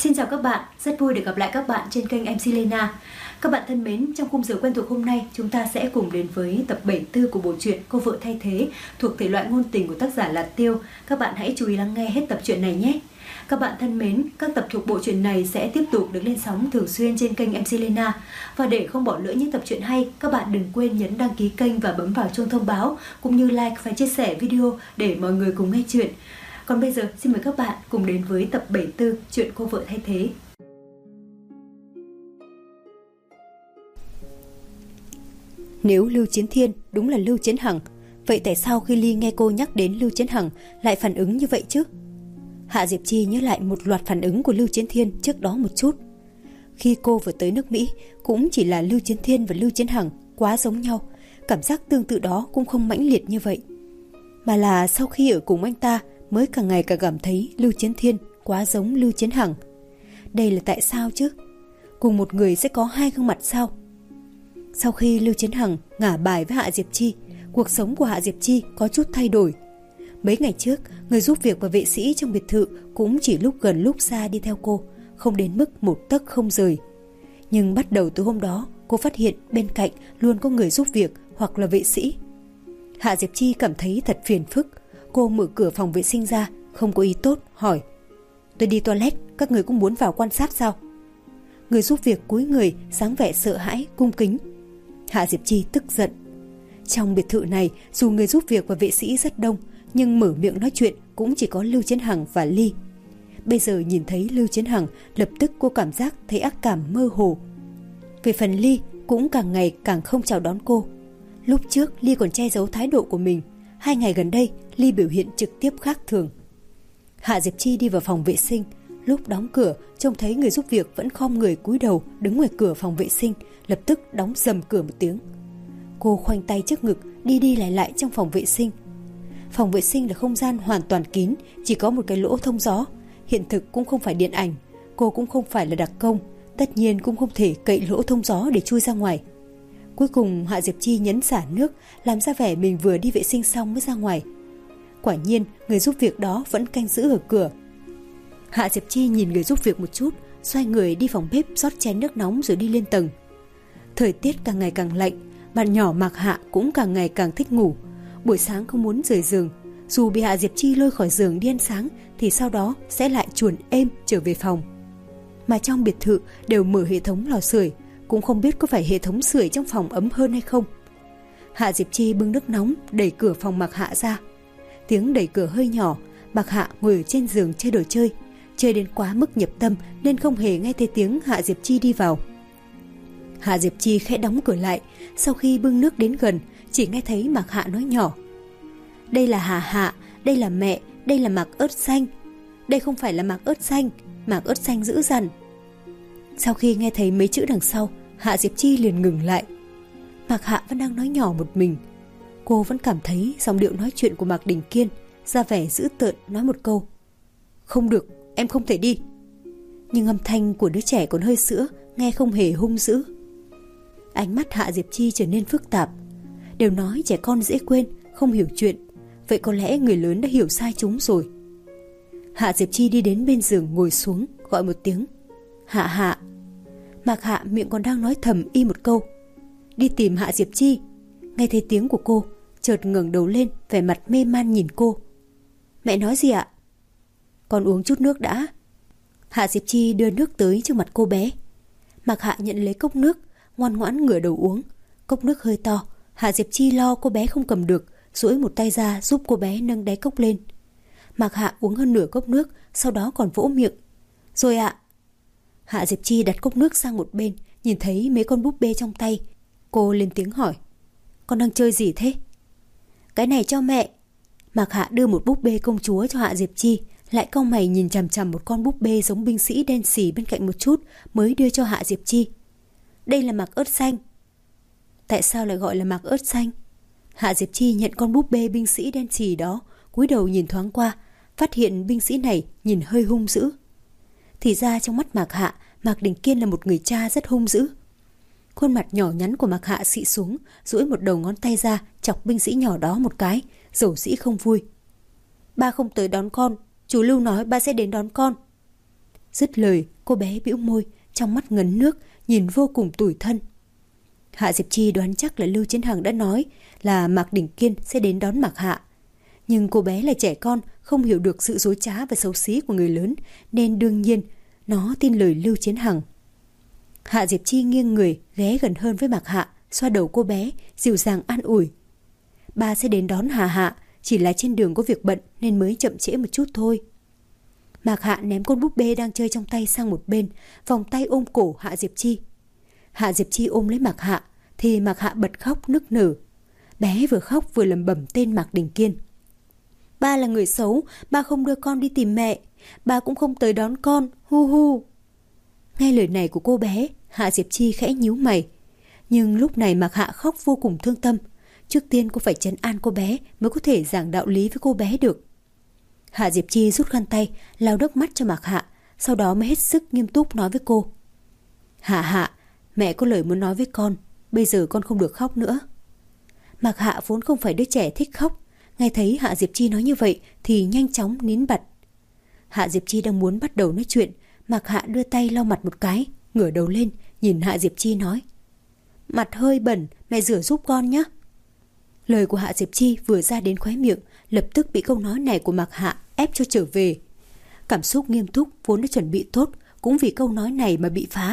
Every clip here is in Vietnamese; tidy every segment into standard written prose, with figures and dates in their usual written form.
Xin chào các bạn, rất vui được gặp lại các bạn trên kênh MC Lena. Các bạn thân mến, trong khung giờ quen thuộc hôm nay, chúng ta sẽ cùng đến với tập 74 của bộ truyện Cô vợ thay thế thuộc thể loại ngôn tình của tác giả là Tiêu. Các bạn hãy chú ý lắng nghe hết tập truyện này nhé. Các bạn thân mến, các tập thuộc bộ truyện này sẽ tiếp tục được lên sóng thường xuyên trên kênh MC Lena. Và để không bỏ lỡ những tập truyện hay, các bạn đừng quên nhấn đăng ký kênh và bấm vào chuông thông báo, cũng như like và chia sẻ video để mọi người cùng nghe chuyện. Còn bây giờ, xin mời các bạn cùng đến với tập 74 chuyện Cô vợ thay thế. Nếu Lưu Chiến Thiên đúng là Lưu Chiến Hằng, vậy tại sao khi Ly nghe cô nhắc đến Lưu Chiến Hằng lại phản ứng như vậy chứ? Hạ Diệp Chi nhớ lại một loạt phản ứng của Lưu Chiến Thiên trước đó một chút. Khi cô vừa tới nước Mỹ, cũng chỉ là Lưu Chiến Thiên và Lưu Chiến Hằng quá giống nhau, cảm giác tương tự đó cũng không mãnh liệt như vậy. Mà là sau khi ở cùng anh ta mới càng ngày càng cảm thấy Lưu Chiến Thiên quá giống Lưu Chiến Hằng. Đây là tại sao chứ? Cùng một người sẽ có hai gương mặt sao? Sau khi Lưu Chiến Hằng ngả bài với Hạ Diệp Chi, cuộc sống của Hạ Diệp Chi có chút thay đổi. Mấy ngày trước, người giúp việc và vệ sĩ trong biệt thự cũng chỉ lúc gần lúc xa đi theo cô, không đến mức một tấc không rời. Nhưng bắt đầu từ hôm đó, cô phát hiện bên cạnh luôn có người giúp việc hoặc là vệ sĩ. Hạ Diệp Chi cảm thấy thật phiền phức. Cô mở cửa phòng vệ sinh ra, không có ý tốt, hỏi: "Tôi đi toilet, các người cũng muốn vào quan sát sao?" Người giúp việc cúi người, dáng vẻ sợ hãi, cung kính. Hạ Diệp Chi tức giận. Trong biệt thự này, dù người giúp việc và vệ sĩ rất đông, nhưng mở miệng nói chuyện cũng chỉ có Lưu Chiến Hằng và Ly. Bây giờ nhìn thấy Lưu Chiến Hằng, lập tức cô cảm giác thấy ác cảm mơ hồ. Về phần Ly, cũng càng ngày càng không chào đón cô. Lúc trước Ly còn che giấu thái độ của mình, 2 ngày gần đây Ly biểu hiện trực tiếp khác thường. Hạ Diệp Chi đi vào phòng vệ sinh, lúc đóng cửa trông thấy người giúp việc vẫn khom người cúi đầu đứng ngoài cửa phòng vệ sinh, lập tức đóng sầm cửa một tiếng. Cô khoanh tay trước ngực, đi đi lại lại trong phòng vệ sinh. Phòng vệ sinh là không gian hoàn toàn kín, chỉ có một cái lỗ thông gió. Hiện thực cũng không phải điện ảnh, cô cũng không phải là đặc công, tất nhiên cũng không thể cậy lỗ thông gió để chui ra ngoài. Cuối cùng Hạ Diệp Chi nhấn xả nước, làm ra vẻ mình vừa đi vệ sinh xong mới ra ngoài. Quả nhiên người giúp việc đó vẫn canh giữ ở cửa. Hạ Diệp Chi nhìn người giúp việc một chút, xoay người đi phòng bếp rót chén nước nóng rồi đi lên tầng. Thời tiết càng ngày càng lạnh, bạn nhỏ Mạc Hạ cũng càng ngày càng thích ngủ. Buổi sáng không muốn rời giường, dù bị Hạ Diệp Chi lôi khỏi giường đi ăn sáng thì sau đó sẽ lại chuồn êm trở về phòng. Mà trong biệt thự đều mở hệ thống lò sưởi, cũng không biết có phải hệ thống sưởi trong phòng ấm hơn hay không. Hạ Diệp Chi bưng nước nóng đẩy cửa phòng Mạc Hạ ra. Tiếng đẩy cửa hơi nhỏ, Mạc Hạ ngồi ở trên giường chơi đồ chơi, chơi đến quá mức nhập tâm nên không hề nghe thấy tiếng Hạ Diệp Chi đi vào. Hạ Diệp Chi khẽ đóng cửa lại, sau khi bưng nước đến gần, chỉ nghe thấy Mạc Hạ nói nhỏ: "Đây là Hà Hạ, đây là mẹ, đây là Mạc ớt xanh. Đây không phải là Mạc ớt xanh, Mạc ớt xanh dữ dằn." Sau khi nghe thấy mấy chữ đằng sau, Hạ Diệp Chi liền ngừng lại. Mạc Hạ vẫn đang nói nhỏ một mình. Cô vẫn cảm thấy giọng điệu nói chuyện của Mạc Đình Kiên ra vẻ dữ tợn, nói một câu: "Không được, em không thể đi." Nhưng âm thanh của đứa trẻ còn hơi sữa, nghe không hề hung dữ. Ánh mắt Hạ Diệp Chi trở nên phức tạp. Đều nói trẻ con dễ quên, không hiểu chuyện, vậy có lẽ người lớn đã hiểu sai chúng rồi. Hạ Diệp Chi đi đến bên giường ngồi xuống, gọi một tiếng: "Hạ Hạ." Mạc Hạ miệng còn đang nói thầm y một câu: "Đi tìm Hạ Diệp Chi." Nghe thấy tiếng của cô, chợt ngẩng đầu lên, vẻ mặt mê man nhìn cô. "Mẹ nói gì ạ?" "Con uống chút nước đã." Hạ Diệp Chi đưa nước tới trước mặt cô bé. Mạc Hạ nhận lấy cốc nước, ngoan ngoãn ngửa đầu uống. Cốc nước hơi to, Hạ Diệp Chi lo cô bé không cầm được, duỗi một tay ra giúp cô bé nâng đáy cốc lên. Mạc Hạ uống hơn nửa cốc nước, sau đó còn vỗ miệng: "Rồi ạ." Hạ Diệp Chi đặt cốc nước sang một bên, nhìn thấy mấy con búp bê trong tay. Cô lên tiếng hỏi: "Con đang chơi gì thế?" "Cái này cho mẹ." Mạc Hạ đưa một búp bê công chúa cho Hạ Diệp Chi, lại cau mày nhìn chằm chằm một con búp bê giống binh sĩ đen xì bên cạnh một chút, mới đưa cho Hạ Diệp Chi. "Đây là Mạc ớt xanh." "Tại sao lại gọi là Mạc ớt xanh?" Hạ Diệp Chi nhận con búp bê binh sĩ đen xì đó, cúi đầu nhìn thoáng qua, phát hiện binh sĩ này nhìn hơi hung dữ. Thì ra trong mắt Mạc Hạ, Mạc Đình Kiên là một người cha rất hung dữ. Khuôn mặt nhỏ nhắn của Mạc Hạ xị xuống, duỗi một đầu ngón tay ra chọc binh sĩ nhỏ đó một cái, dầu dĩ không vui. "Ba không tới đón con, chú Lưu nói ba sẽ đến đón con." Dứt lời, Cô bé bĩu môi, trong mắt ngấn nước, nhìn vô cùng tủi thân. Hạ Diệp Chi đoán chắc là Lưu Chiến Hằng đã nói là Mạc Đỉnh Kiên sẽ đến đón Mạc Hạ. Nhưng cô bé là trẻ con, không hiểu được sự dối trá và xấu xí của người lớn, nên đương nhiên nó tin lời Lưu Chiến Hằng. Hạ Diệp Chi nghiêng người, ghé gần hơn với Mạc Hạ, xoa đầu cô bé, dịu dàng an ủi. Ba sẽ đến đón Hà Hạ, chỉ là trên đường có việc bận nên mới chậm trễ một chút thôi. Mạc Hạ ném con búp bê đang chơi trong tay sang một bên, vòng tay ôm cổ Hạ Diệp Chi. Hạ Diệp Chi ôm lấy Mạc Hạ, thì Mạc Hạ bật khóc nức nở. Bé vừa khóc vừa lẩm bẩm tên Mạc Đình Kiên. Ba là người xấu, ba không đưa con đi tìm mẹ, ba cũng không tới đón con, hu hu. Nghe lời này của cô bé, Hạ Diệp Chi khẽ nhíu mày. Nhưng lúc này Mạc Hạ khóc vô cùng thương tâm. Trước tiên cô phải trấn an cô bé mới có thể giảng đạo lý với cô bé được. Hạ Diệp Chi rút khăn tay, lau nước mắt cho Mạc Hạ, sau đó mới hết sức nghiêm túc nói với cô. Hạ Hạ, mẹ có lời muốn nói với con, bây giờ con không được khóc nữa. Mạc Hạ vốn không phải đứa trẻ thích khóc, nghe thấy Hạ Diệp Chi nói như vậy thì nhanh chóng nín bặt. Hạ Diệp Chi đang muốn bắt đầu nói chuyện, Mạc Hạ đưa tay lau mặt một cái, ngửa đầu lên, nhìn Hạ Diệp Chi nói. Mặt hơi bẩn, mẹ rửa giúp con nhé. Lời của Hạ Diệp Chi vừa ra đến khóe miệng, lập tức bị câu nói này của Mạc Hạ ép cho trở về. Cảm xúc nghiêm túc vốn đã chuẩn bị tốt, cũng vì câu nói này mà bị phá.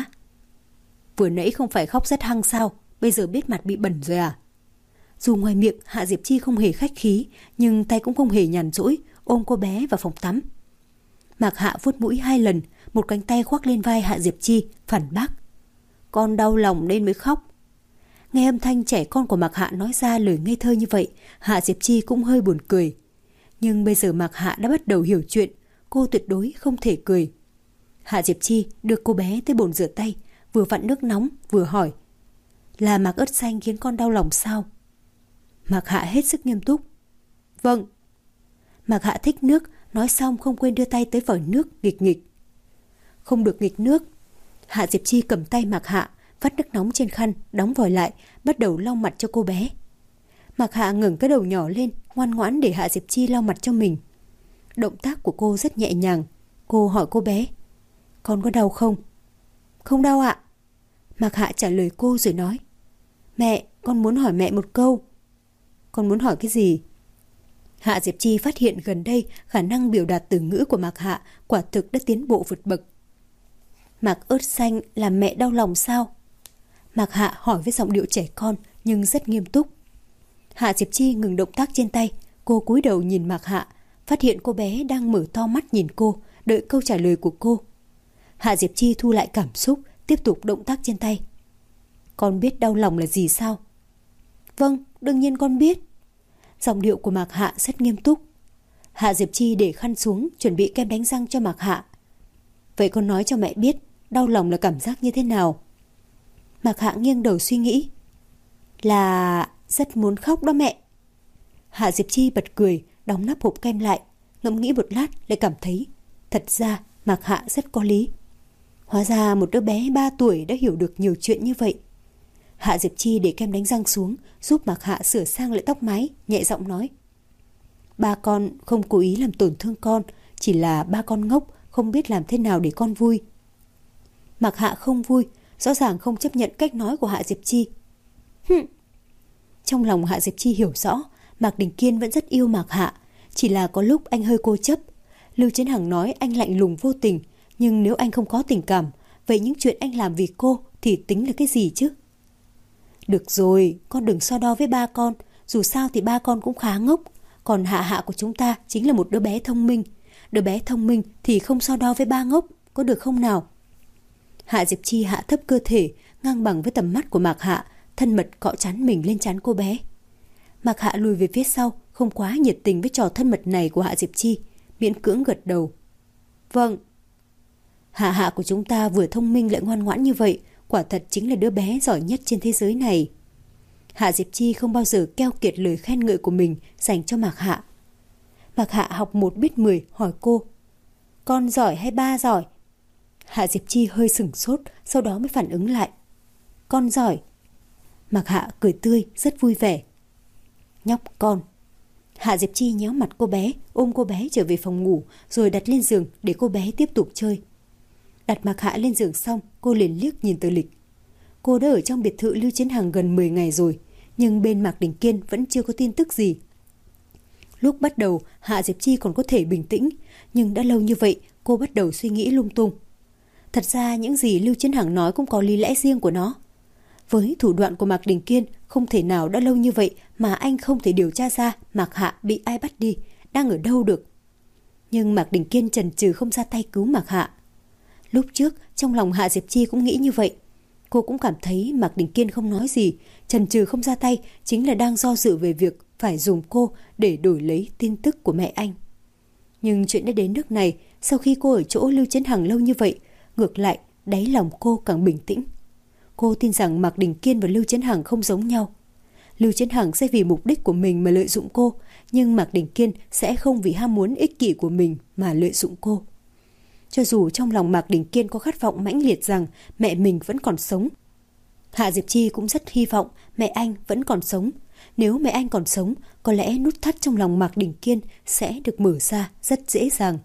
Vừa nãy không phải khóc rất hăng sao, bây giờ biết mặt bị bẩn rồi à? Dù ngoài miệng Hạ Diệp Chi không hề khách khí, nhưng tay cũng không hề nhàn rỗi, ôm cô bé vào phòng tắm. Mạc Hạ vuốt mũi 2 lần, một cánh tay khoác lên vai Hạ Diệp Chi, phản bác. Con đau lòng nên mới khóc. Nghe âm thanh trẻ con của Mạc Hạ nói ra lời ngây thơ như vậy, Hạ Diệp Chi cũng hơi buồn cười. Nhưng bây giờ Mạc Hạ đã bắt đầu hiểu chuyện, cô tuyệt đối không thể cười. Hạ Diệp Chi đưa cô bé tới bồn rửa tay, vừa vặn nước nóng vừa hỏi. Là Mạc ớt xanh khiến con đau lòng sao? Mạc Hạ hết sức nghiêm túc. Vâng. Mạc Hạ thích nước, nói xong không quên đưa tay tới vòi nước nghịch nghịch. Không được nghịch nước. Hạ Diệp Chi cầm tay Mạc Hạ, vắt nước nóng trên khăn, đóng vòi lại, bắt đầu lau mặt cho cô bé. Mạc Hạ ngẩng cái đầu nhỏ lên, ngoan ngoãn để Hạ Diệp Chi lau mặt cho mình. Động tác của cô rất nhẹ nhàng. Cô hỏi cô bé. Con có đau không? Không đau ạ. Mạc Hạ trả lời cô rồi nói. Mẹ, con muốn hỏi mẹ một câu. Con muốn hỏi cái gì? Hạ Diệp Chi phát hiện gần đây khả năng biểu đạt từ ngữ của Mạc Hạ quả thực đã tiến bộ vượt bậc. Mạc ớt xanh làm mẹ đau lòng sao? Mạc Hạ hỏi với giọng điệu trẻ con nhưng rất nghiêm túc. Hạ Diệp Chi ngừng động tác trên tay, cô cúi đầu nhìn Mạc Hạ, phát hiện cô bé đang mở to mắt nhìn cô, đợi câu trả lời của cô. Hạ Diệp Chi thu lại cảm xúc, tiếp tục động tác trên tay. Con biết đau lòng là gì sao? Vâng, đương nhiên con biết. Giọng điệu của Mạc Hạ rất nghiêm túc. Hạ Diệp Chi để khăn xuống, chuẩn bị kem đánh răng cho Mạc Hạ. Vậy con nói cho mẹ biết đau lòng là cảm giác như thế nào? Mạc Hạ nghiêng đầu suy nghĩ. Là rất muốn khóc đó mẹ. Hạ Diệp Chi bật cười, đóng nắp hộp kem lại, ngẫm nghĩ một lát lại cảm thấy thật ra Mạc Hạ rất có lý. Hóa ra một đứa bé 3 tuổi đã hiểu được nhiều chuyện như vậy. Hạ Diệp Chi để kem đánh răng xuống, giúp Mạc Hạ sửa sang lại tóc mái, nhẹ giọng nói. Ba con không cố ý làm tổn thương con, chỉ là ba con ngốc, không biết làm thế nào để con vui. Mạc Hạ không vui, rõ ràng không chấp nhận cách nói của Hạ Diệp Chi. Trong lòng Hạ Diệp Chi hiểu rõ, Mạc Đình Kiên vẫn rất yêu Mạc Hạ, chỉ là có lúc anh hơi cố chấp. Lưu Chiến Hằng nói anh lạnh lùng vô tình, nhưng nếu anh không có tình cảm, vậy những chuyện anh làm vì cô thì tính là cái gì chứ? Được rồi, con đừng so đo với ba con, dù sao thì ba con cũng khá ngốc, còn Hạ Hạ của chúng ta chính là một đứa bé thông minh. Đứa bé thông minh thì không so đo với ba ngốc, có được không nào? Hạ Diệp Chi hạ thấp cơ thể, ngang bằng với tầm mắt của Mạc Hạ, thân mật cọ trán mình lên trán cô bé. Mạc Hạ lùi về phía sau, không quá nhiệt tình với trò thân mật này của Hạ Diệp Chi, miễn cưỡng gật đầu. Vâng. Hạ Hạ của chúng ta vừa thông minh lại ngoan ngoãn như vậy, quả thật chính là đứa bé giỏi nhất trên thế giới này. Hạ Diệp Chi không bao giờ keo kiệt lời khen ngợi của mình dành cho Mạc Hạ. Mạc Hạ học 1 biết 10 hỏi cô. Con giỏi hay ba giỏi? Hạ Diệp Chi hơi sửng sốt, sau đó mới phản ứng lại. Con giỏi. Mạc Hạ cười tươi, rất vui vẻ. Nhóc con. Hạ Diệp Chi nhéo mặt cô bé, ôm cô bé trở về phòng ngủ, rồi đặt lên giường để cô bé tiếp tục chơi. Đặt Mạc Hạ lên giường xong, cô liền liếc nhìn tờ lịch. Cô đã ở trong biệt thự Lưu Chiến Hằng gần 10 ngày rồi, nhưng bên Mạc Đình Kiên vẫn chưa có tin tức gì. Lúc bắt đầu, Hạ Diệp Chi còn có thể bình tĩnh, nhưng đã lâu như vậy, cô bắt đầu suy nghĩ lung tung. Thật ra những gì Lưu Chiến Hằng nói cũng có lý lẽ riêng của nó. Với thủ đoạn của Mạc Đình Kiên, không thể nào đã lâu như vậy mà anh không thể điều tra ra Mạc Hạ bị ai bắt đi, đang ở đâu được. Nhưng Mạc Đình Kiên chần chừ không ra tay cứu Mạc Hạ. Lúc trước, trong lòng Hạ Diệp Chi cũng nghĩ như vậy. Cô cũng cảm thấy Mạc Đình Kiên không nói gì, chần chừ không ra tay chính là đang do dự về việc phải dùng cô để đổi lấy tin tức của mẹ anh. Nhưng chuyện đã đến nước này, sau khi cô ở chỗ Lưu Chiến Hằng lâu như vậy, ngược lại đáy lòng cô càng bình tĩnh. Cô tin rằng Mạc Đình Kiên và Lưu Chiến Hằng không giống nhau. Lưu Chiến Hằng sẽ vì mục đích của mình mà lợi dụng cô, nhưng Mạc Đình Kiên sẽ không vì ham muốn ích kỷ của mình mà lợi dụng cô. Cho dù trong lòng Mạc Đình Kiên có khát vọng mãnh liệt rằng mẹ mình vẫn còn sống, Hạ Diệp Chi cũng rất hy vọng mẹ anh vẫn còn sống. Nếu mẹ anh còn sống, có lẽ nút thắt trong lòng Mạc Đình Kiên sẽ được mở ra rất dễ dàng.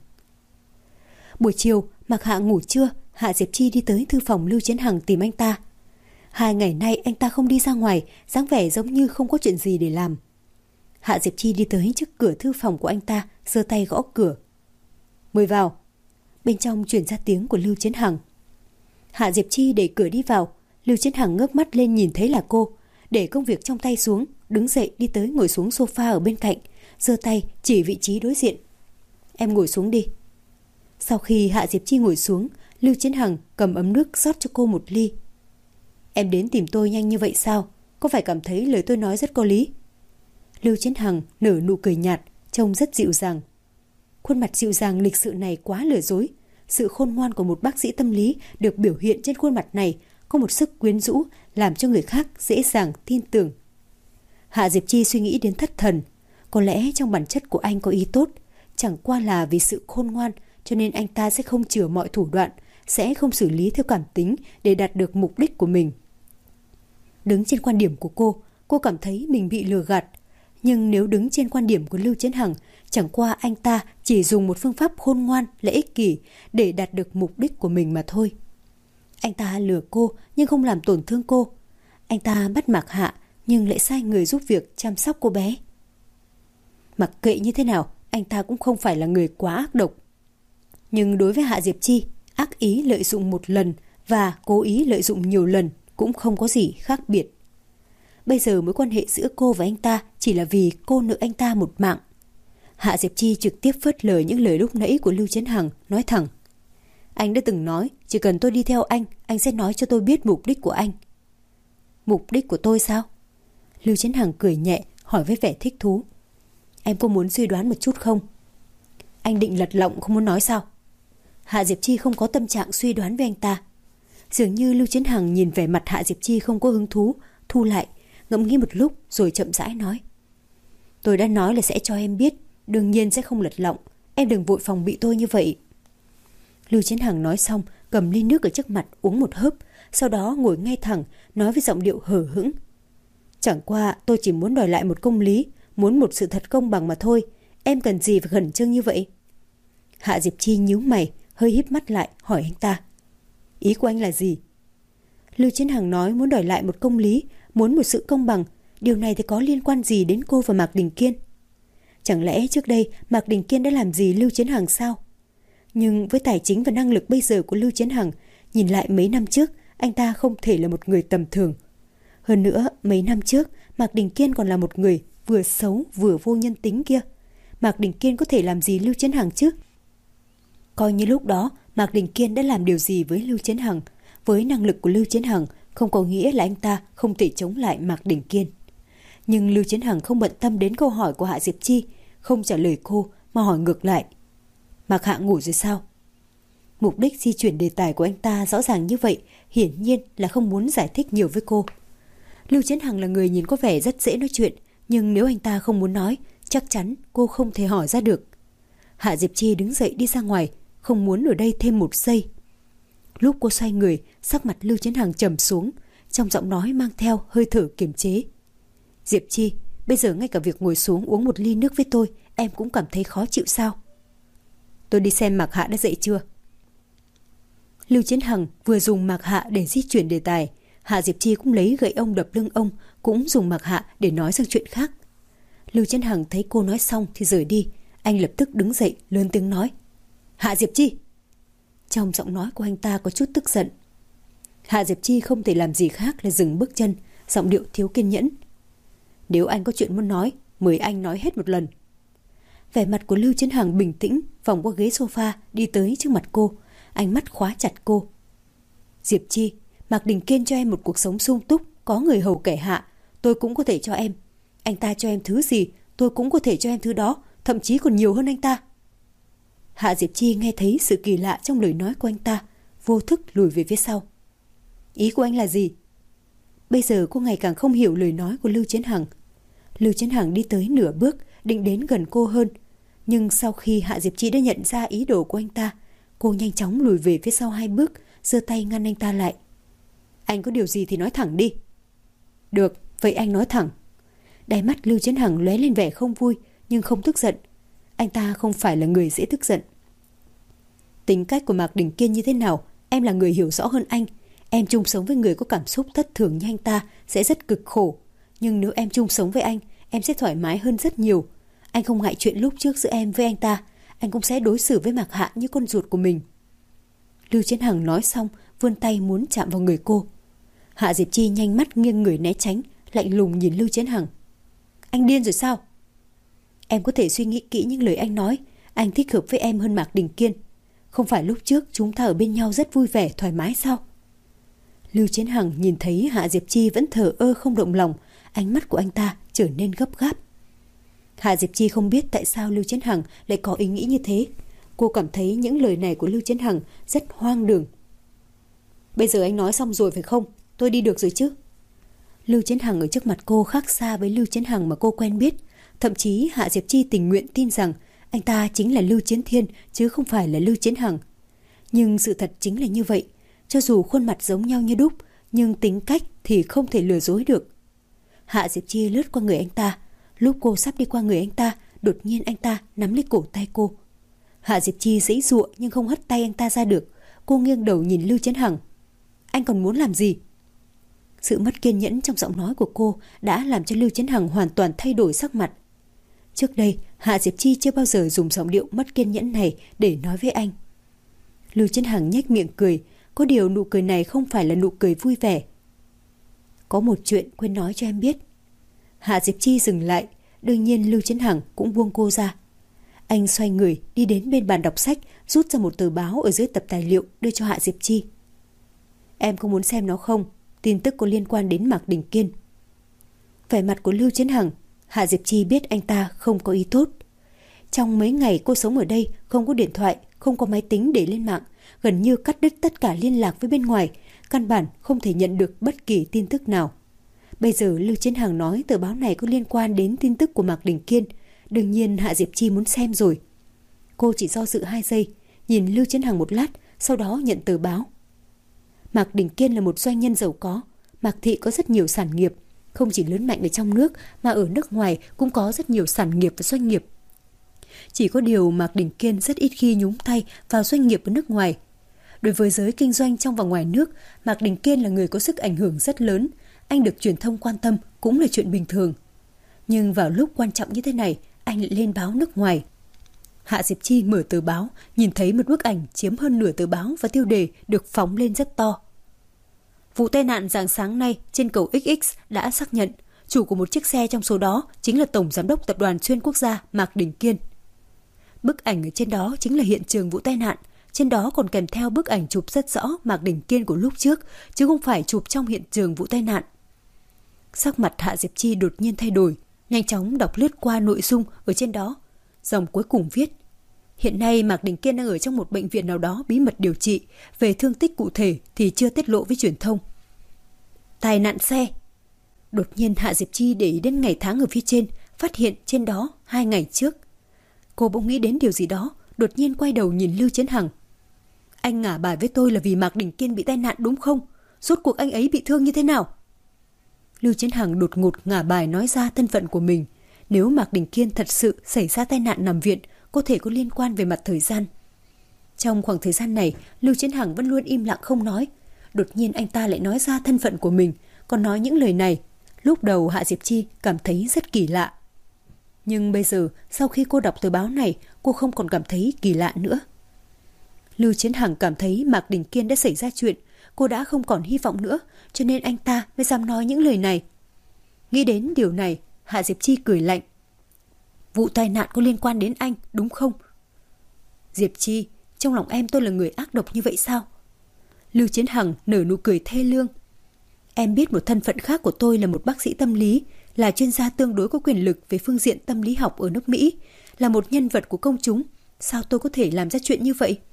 Buổi chiều, Mạc Hạ ngủ trưa, Hạ Diệp Chi đi tới thư phòng Lưu Chiến Hằng tìm anh ta. 2 ngày nay anh ta không đi ra ngoài, dáng vẻ giống như không có chuyện gì để làm. Hạ Diệp Chi đi tới trước cửa thư phòng của anh ta, giơ tay gõ cửa. Mời vào. Bên trong truyền ra tiếng của Lưu Chiến Hằng. Hạ Diệp Chi đẩy cửa đi vào. Lưu Chiến Hằng ngước mắt lên nhìn thấy là cô, để công việc trong tay xuống, đứng dậy đi tới ngồi xuống sofa ở bên cạnh, giơ tay chỉ vị trí đối diện. Em ngồi xuống đi. Sau khi Hạ Diệp Chi ngồi xuống, Lưu Chiến Hằng cầm ấm nước rót cho cô một ly. Em đến tìm tôi nhanh như vậy sao? Có phải cảm thấy lời tôi nói rất có lý? Lưu Chiến Hằng nở nụ cười nhạt, trông rất dịu dàng. Khuôn mặt dịu dàng lịch sự này quá lừa dối. Sự khôn ngoan của một bác sĩ tâm lý được biểu hiện trên khuôn mặt này có một sức quyến rũ làm cho người khác dễ dàng tin tưởng. Hạ Diệp Chi suy nghĩ đến thất thần. Có lẽ trong bản chất của anh có ý tốt, chẳng qua là vì sự khôn ngoan cho nên anh ta sẽ không chừa mọi thủ đoạn, sẽ không xử lý theo cảm tính để đạt được mục đích của mình. Đứng trên quan điểm của cô cảm thấy mình bị lừa gạt. Nhưng nếu đứng trên quan điểm của Lưu Chiến Hằng, chẳng qua anh ta chỉ dùng một phương pháp khôn ngoan lại ích kỷ để đạt được mục đích của mình mà thôi. Anh ta lừa cô nhưng không làm tổn thương cô. Anh ta bắt Mạc Hạ nhưng lại sai người giúp việc chăm sóc cô bé. Mặc kệ như thế nào, anh ta cũng không phải là người quá ác độc. Nhưng đối với Hạ Diệp Chi, ác ý lợi dụng một lần và cố ý lợi dụng nhiều lần cũng không có gì khác biệt. Bây giờ mối quan hệ giữa cô và anh ta chỉ là vì cô nợ anh ta một mạng. Hạ Diệp Chi trực tiếp phớt lờ những lời lúc nãy của Lưu Chiến Hằng, nói thẳng. Anh đã từng nói, chỉ cần tôi đi theo anh sẽ nói cho tôi biết mục đích của anh. Mục đích của tôi sao? Lưu Chiến Hằng cười nhẹ, hỏi với vẻ thích thú. Em có muốn suy đoán một chút không? Anh định lật lọng không muốn nói sao? Hạ Diệp Chi không có tâm trạng suy đoán với anh ta. Dường như Lưu Chiến Hằng nhìn vẻ mặt Hạ Diệp Chi không có hứng thú, thu lại, ngẫm nghĩ một lúc rồi chậm rãi nói. Tôi đã nói là sẽ cho em biết, đương nhiên sẽ không lật lọng, em đừng vội phòng bị tôi như vậy. Lưu Chiến Hằng nói xong, cầm ly nước ở trước mặt uống một hớp, sau đó ngồi ngay thẳng, nói với giọng điệu hờ hững. Chẳng qua tôi chỉ muốn đòi lại một công lý, muốn một sự thật công bằng mà thôi, em cần gì phải khẩn trương như vậy? Hạ Diệp Chi nhíu mày, hơi híp mắt lại, hỏi anh ta. Ý của anh là gì? Lưu Chiến Hằng nói muốn đòi lại một công lý, muốn một sự công bằng, điều này thì có liên quan gì đến cô và Mạc Đình Kiên? Chẳng lẽ trước đây Mạc Đình Kiên đã làm gì Lưu Chiến Hằng sao? Nhưng với tài chính và năng lực bây giờ của Lưu Chiến Hằng, nhìn lại mấy năm trước, anh ta không thể là một người tầm thường. Hơn nữa, mấy năm trước, Mạc Đình Kiên còn là một người vừa xấu vừa vô nhân tính kia. Mạc Đình Kiên có thể làm gì Lưu Chiến Hằng chứ? Coi như lúc đó, Mạc Đình Kiên đã làm điều gì với Lưu Chiến Hằng, với năng lực của Lưu Chiến Hằng, không có nghĩa là anh ta không thể chống lại Mạc Đình Kiên. Nhưng Lưu Chiến Hằng không bận tâm đến câu hỏi của Hạ Diệp Chi, không trả lời cô mà hỏi ngược lại. Mạc Hạ ngủ rồi sao? Mục đích di chuyển đề tài của anh ta rõ ràng như vậy, hiển nhiên là không muốn giải thích nhiều với cô. Lưu Chiến Hằng là người nhìn có vẻ rất dễ nói chuyện, nhưng nếu anh ta không muốn nói, chắc chắn cô không thể hỏi ra được. Hạ Diệp Chi đứng dậy đi ra ngoài, không muốn ở đây thêm một giây. Lúc cô xoay người, sắc mặt Lưu Chiến Hằng trầm xuống, trong giọng nói mang theo hơi thở kiềm chế. Diệp Chi, bây giờ ngay cả việc ngồi xuống uống một ly nước với tôi, em cũng cảm thấy khó chịu sao? Tôi đi xem Mạc Hạ đã dậy chưa? Lưu Chiến Hằng vừa dùng Mạc Hạ để di chuyển đề tài, Hạ Diệp Chi cũng lấy gậy ông đập lưng ông, cũng dùng Mạc Hạ để nói sang chuyện khác. Lưu Chiến Hằng thấy cô nói xong thì rời đi, anh lập tức đứng dậy lớn tiếng nói: Hạ Diệp Chi. Trong giọng nói của anh ta có chút tức giận. Hạ Diệp Chi không thể làm gì khác là dừng bước chân, giọng điệu thiếu kiên nhẫn: Nếu anh có chuyện muốn nói, mời anh nói hết một lần. Vẻ mặt của Lưu Chiến Hằng bình tĩnh, vòng qua ghế sofa đi tới trước mặt cô, ánh mắt khóa chặt cô. Diệp Chi, Mạc Đình Kiên cho em một cuộc sống sung túc, có người hầu kẻ hạ, tôi cũng có thể cho em. Anh ta cho em thứ gì, tôi cũng có thể cho em thứ đó, thậm chí còn nhiều hơn anh ta. Hạ Diệp Chi nghe thấy sự kỳ lạ trong lời nói của anh ta, vô thức lùi về phía sau. Ý của anh là gì? Bây giờ cô ngày càng không hiểu lời nói của Lưu Chiến Hằng. Lưu Chiến Hằng đi tới nửa bước, định đến gần cô hơn, nhưng sau khi Hạ Diệp Chi đã nhận ra ý đồ của anh ta, cô nhanh chóng lùi về phía sau 2 bước, giơ tay ngăn anh ta lại. Anh có điều gì thì nói thẳng đi. Được, vậy anh nói thẳng. Đáy mắt Lưu Chiến Hằng lóe lên vẻ không vui nhưng không tức giận. Anh ta không phải là người dễ tức giận. Tính cách của Mạc Đình Kiên như thế nào, em là người hiểu rõ hơn anh. Em chung sống với người có cảm xúc thất thường như anh ta sẽ rất cực khổ. Nhưng nếu em chung sống với anh, em sẽ thoải mái hơn rất nhiều. Anh không ngại chuyện lúc trước giữa em với anh ta, anh cũng sẽ đối xử với Mạc Hạ như con ruột của mình. Lưu Chiến Hằng nói xong, vươn tay muốn chạm vào người cô. Hạ Diệp Chi nhanh mắt nghiêng người né tránh, lạnh lùng nhìn Lưu Chiến Hằng. Anh điên rồi sao? Em có thể suy nghĩ kỹ những lời anh nói. Anh thích hợp với em hơn Mạc Đình Kiên. Không phải lúc trước chúng ta ở bên nhau rất vui vẻ, thoải mái sao? Lưu Chiến Hằng nhìn thấy Hạ Diệp Chi vẫn thờ ơ không động lòng, ánh mắt của anh ta trở nên gấp gáp. Hạ Diệp Chi không biết tại sao Lưu Chiến Hằng lại có ý nghĩ như thế. Cô cảm thấy những lời này của Lưu Chiến Hằng rất hoang đường. Bây giờ anh nói xong rồi phải không? Tôi đi được rồi chứ? Lưu Chiến Hằng ở trước mặt cô khác xa với Lưu Chiến Hằng mà cô quen biết. Thậm chí Hạ Diệp Chi tình nguyện tin rằng anh ta chính là Lưu Chiến Thiên chứ không phải là Lưu Chiến Hằng. Nhưng sự thật chính là như vậy. Cho dù khuôn mặt giống nhau như đúc, nhưng tính cách thì không thể lừa dối được. Hạ Diệp Chi lướt qua người anh ta. Lúc cô sắp đi qua người anh ta, đột nhiên anh ta nắm lấy cổ tay cô. Hạ Diệp Chi giãy giụa nhưng không hất tay anh ta ra được. Cô nghiêng đầu nhìn Lưu Chiến Hằng. Anh còn muốn làm gì? Sự mất kiên nhẫn trong giọng nói của cô đã làm cho Lưu Chiến Hằng hoàn toàn thay đổi sắc mặt. Trước đây, Hạ Diệp Chi chưa bao giờ dùng giọng điệu mất kiên nhẫn này để nói với anh. Lưu Chiến Hằng nhếch miệng cười, có điều nụ cười này không phải là nụ cười vui vẻ. Có một chuyện quên nói cho em biết. Hạ Diệp Chi dừng lại, đương nhiên Lưu Chiến Hằng cũng buông cô ra. Anh xoay người đi đến bên bàn đọc sách, rút ra một tờ báo ở dưới tập tài liệu đưa cho Hạ Diệp Chi. Em có muốn xem nó không? Tin tức có liên quan đến Mạc Đình Kiên. Vẻ mặt của Lưu Chiến Hằng, Hạ Diệp Chi biết anh ta không có ý tốt. Trong mấy ngày cô sống ở đây, không có điện thoại, không có máy tính để lên mạng, gần như cắt đứt tất cả liên lạc với bên ngoài, căn bản không thể nhận được bất kỳ tin tức nào. Bây giờ Lưu Chiến Hằng nói tờ báo này có liên quan đến tin tức của Mạc Đình Kiên, đương nhiên Hạ Diệp Chi muốn xem rồi. Cô chỉ do dự 2 giây, nhìn Lưu Chiến Hằng một lát, sau đó nhận tờ báo. Mạc Đình Kiên là một doanh nhân giàu có. Mạc thị có rất nhiều sản nghiệp, không chỉ lớn mạnh ở trong nước mà ở nước ngoài cũng có rất nhiều sản nghiệp và doanh nghiệp. Chỉ có điều Mạc Đình Kiên rất ít khi nhúng tay vào doanh nghiệp ở nước ngoài. Đối với giới kinh doanh trong và ngoài nước, Mạc Đình Kiên là người có sức ảnh hưởng rất lớn. Anh được truyền thông quan tâm cũng là chuyện bình thường. Nhưng vào lúc quan trọng như thế này, anh lại lên báo nước ngoài. Hạ Diệp Chi mở tờ báo, nhìn thấy một bức ảnh chiếm hơn nửa tờ báo và tiêu đề được phóng lên rất to. Vụ tai nạn rạng sáng nay trên cầu XX đã xác nhận chủ của một chiếc xe trong số đó chính là Tổng Giám đốc Tập đoàn Xuyên Quốc gia Mạc Đình Kiên. Bức ảnh ở trên đó chính là hiện trường vụ tai nạn. Trên đó còn kèm theo bức ảnh chụp rất rõ Mạc Đình Kiên của lúc trước, chứ không phải chụp trong hiện trường vụ tai nạn. Sắc mặt Hạ Diệp Chi đột nhiên thay đổi, nhanh chóng đọc lướt qua nội dung ở trên đó. Dòng cuối cùng viết: hiện nay Mạc Đình Kiên đang ở trong một bệnh viện nào đó bí mật điều trị, về thương tích cụ thể thì chưa tiết lộ với truyền thông. Tai nạn xe. Đột nhiên Hạ Diệp Chi để ý đến ngày tháng ở phía trên, phát hiện trên đó 2 ngày trước. Cô bỗng nghĩ đến điều gì đó, đột nhiên quay đầu nhìn Lưu Chiến Hằng. Anh ngả bài với tôi là vì Mạc Đình Kiên bị tai nạn đúng không? Rốt cuộc anh ấy bị thương như thế nào? Lưu Chiến Hằng đột ngột ngả bài nói ra thân phận của mình. Nếu Mạc Đình Kiên thật sự xảy ra tai nạn nằm viện, có thể có liên quan về mặt thời gian. Trong khoảng thời gian này, Lưu Chiến Hằng vẫn luôn im lặng không nói. Đột nhiên anh ta lại nói ra thân phận của mình, còn nói những lời này. Lúc đầu Hạ Diệp Chi cảm thấy rất kỳ lạ. Nhưng bây giờ, sau khi cô đọc tờ báo này, cô không còn cảm thấy kỳ lạ nữa. Lưu Chiến Hằng cảm thấy Mạc Đình Kiên đã xảy ra chuyện, cô đã không còn hy vọng nữa, cho nên anh ta mới dám nói những lời này. Nghĩ đến điều này, Hạ Diệp Chi cười lạnh. Vụ tai nạn có liên quan đến anh, đúng không? Diệp Chi, trong lòng em tôi là người ác độc như vậy sao? Lưu Chiến Hằng nở nụ cười thê lương. Em biết một thân phận khác của tôi là một bác sĩ tâm lý, là chuyên gia tương đối có quyền lực về phương diện tâm lý học ở nước Mỹ, là một nhân vật của công chúng. Sao tôi có thể làm ra chuyện như vậy?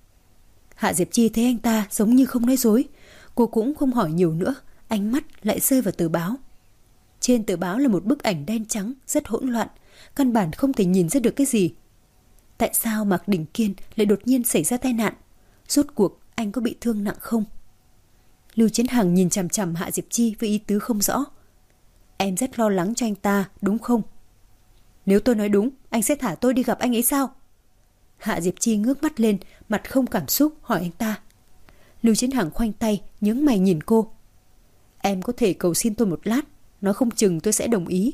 Hạ Diệp Chi thấy anh ta giống như không nói dối. Cô cũng không hỏi nhiều nữa, ánh mắt lại rơi vào tờ báo. Trên tờ báo là một bức ảnh đen trắng, rất hỗn loạn, căn bản không thể nhìn ra được cái gì. Tại sao Mạc Đình Kiên lại đột nhiên xảy ra tai nạn? Rốt cuộc anh có bị thương nặng không? Lưu Chiến Hằng nhìn chằm chằm Hạ Diệp Chi với ý tứ không rõ. Em rất lo lắng cho anh ta, đúng không? Nếu tôi nói đúng, anh sẽ thả tôi đi gặp anh ấy sao? Hạ Diệp Chi ngước mắt lên, mặt không cảm xúc hỏi anh ta. Lưu Chiến Hằng khoanh tay, nhướng mày nhìn cô. Em có thể cầu xin tôi một lát, nói không chừng tôi sẽ đồng ý.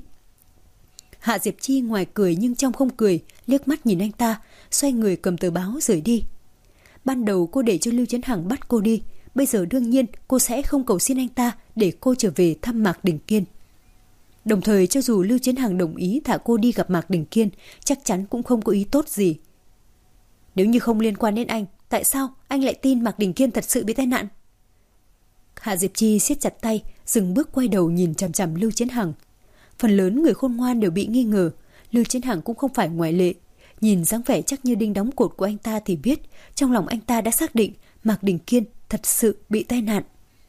Hạ Diệp Chi ngoài cười nhưng trong không cười, liếc mắt nhìn anh ta, xoay người cầm tờ báo rời đi. Ban đầu cô để cho Lưu Chiến Hằng bắt cô đi, bây giờ đương nhiên cô sẽ không cầu xin anh ta để cô trở về thăm Mạc Đình Kiên. Đồng thời cho dù Lưu Chiến Hằng đồng ý thả cô đi gặp Mạc Đình Kiên, chắc chắn cũng không có ý tốt gì. Nếu như không liên quan đến anh, tại sao anh lại tin Mạc Đình Kiên thật sự bị tai nạn? Hạ Diệp Chi siết chặt tay, dừng bước quay đầu nhìn chằm chằm Lưu Chiến Hằng. Phần lớn người khôn ngoan đều bị nghi ngờ, Lưu Chiến Hằng cũng không phải ngoại lệ. Nhìn dáng vẻ chắc như đinh đóng cột của anh ta thì biết, trong lòng anh ta đã xác định Mạc Đình Kiên thật sự bị tai nạn.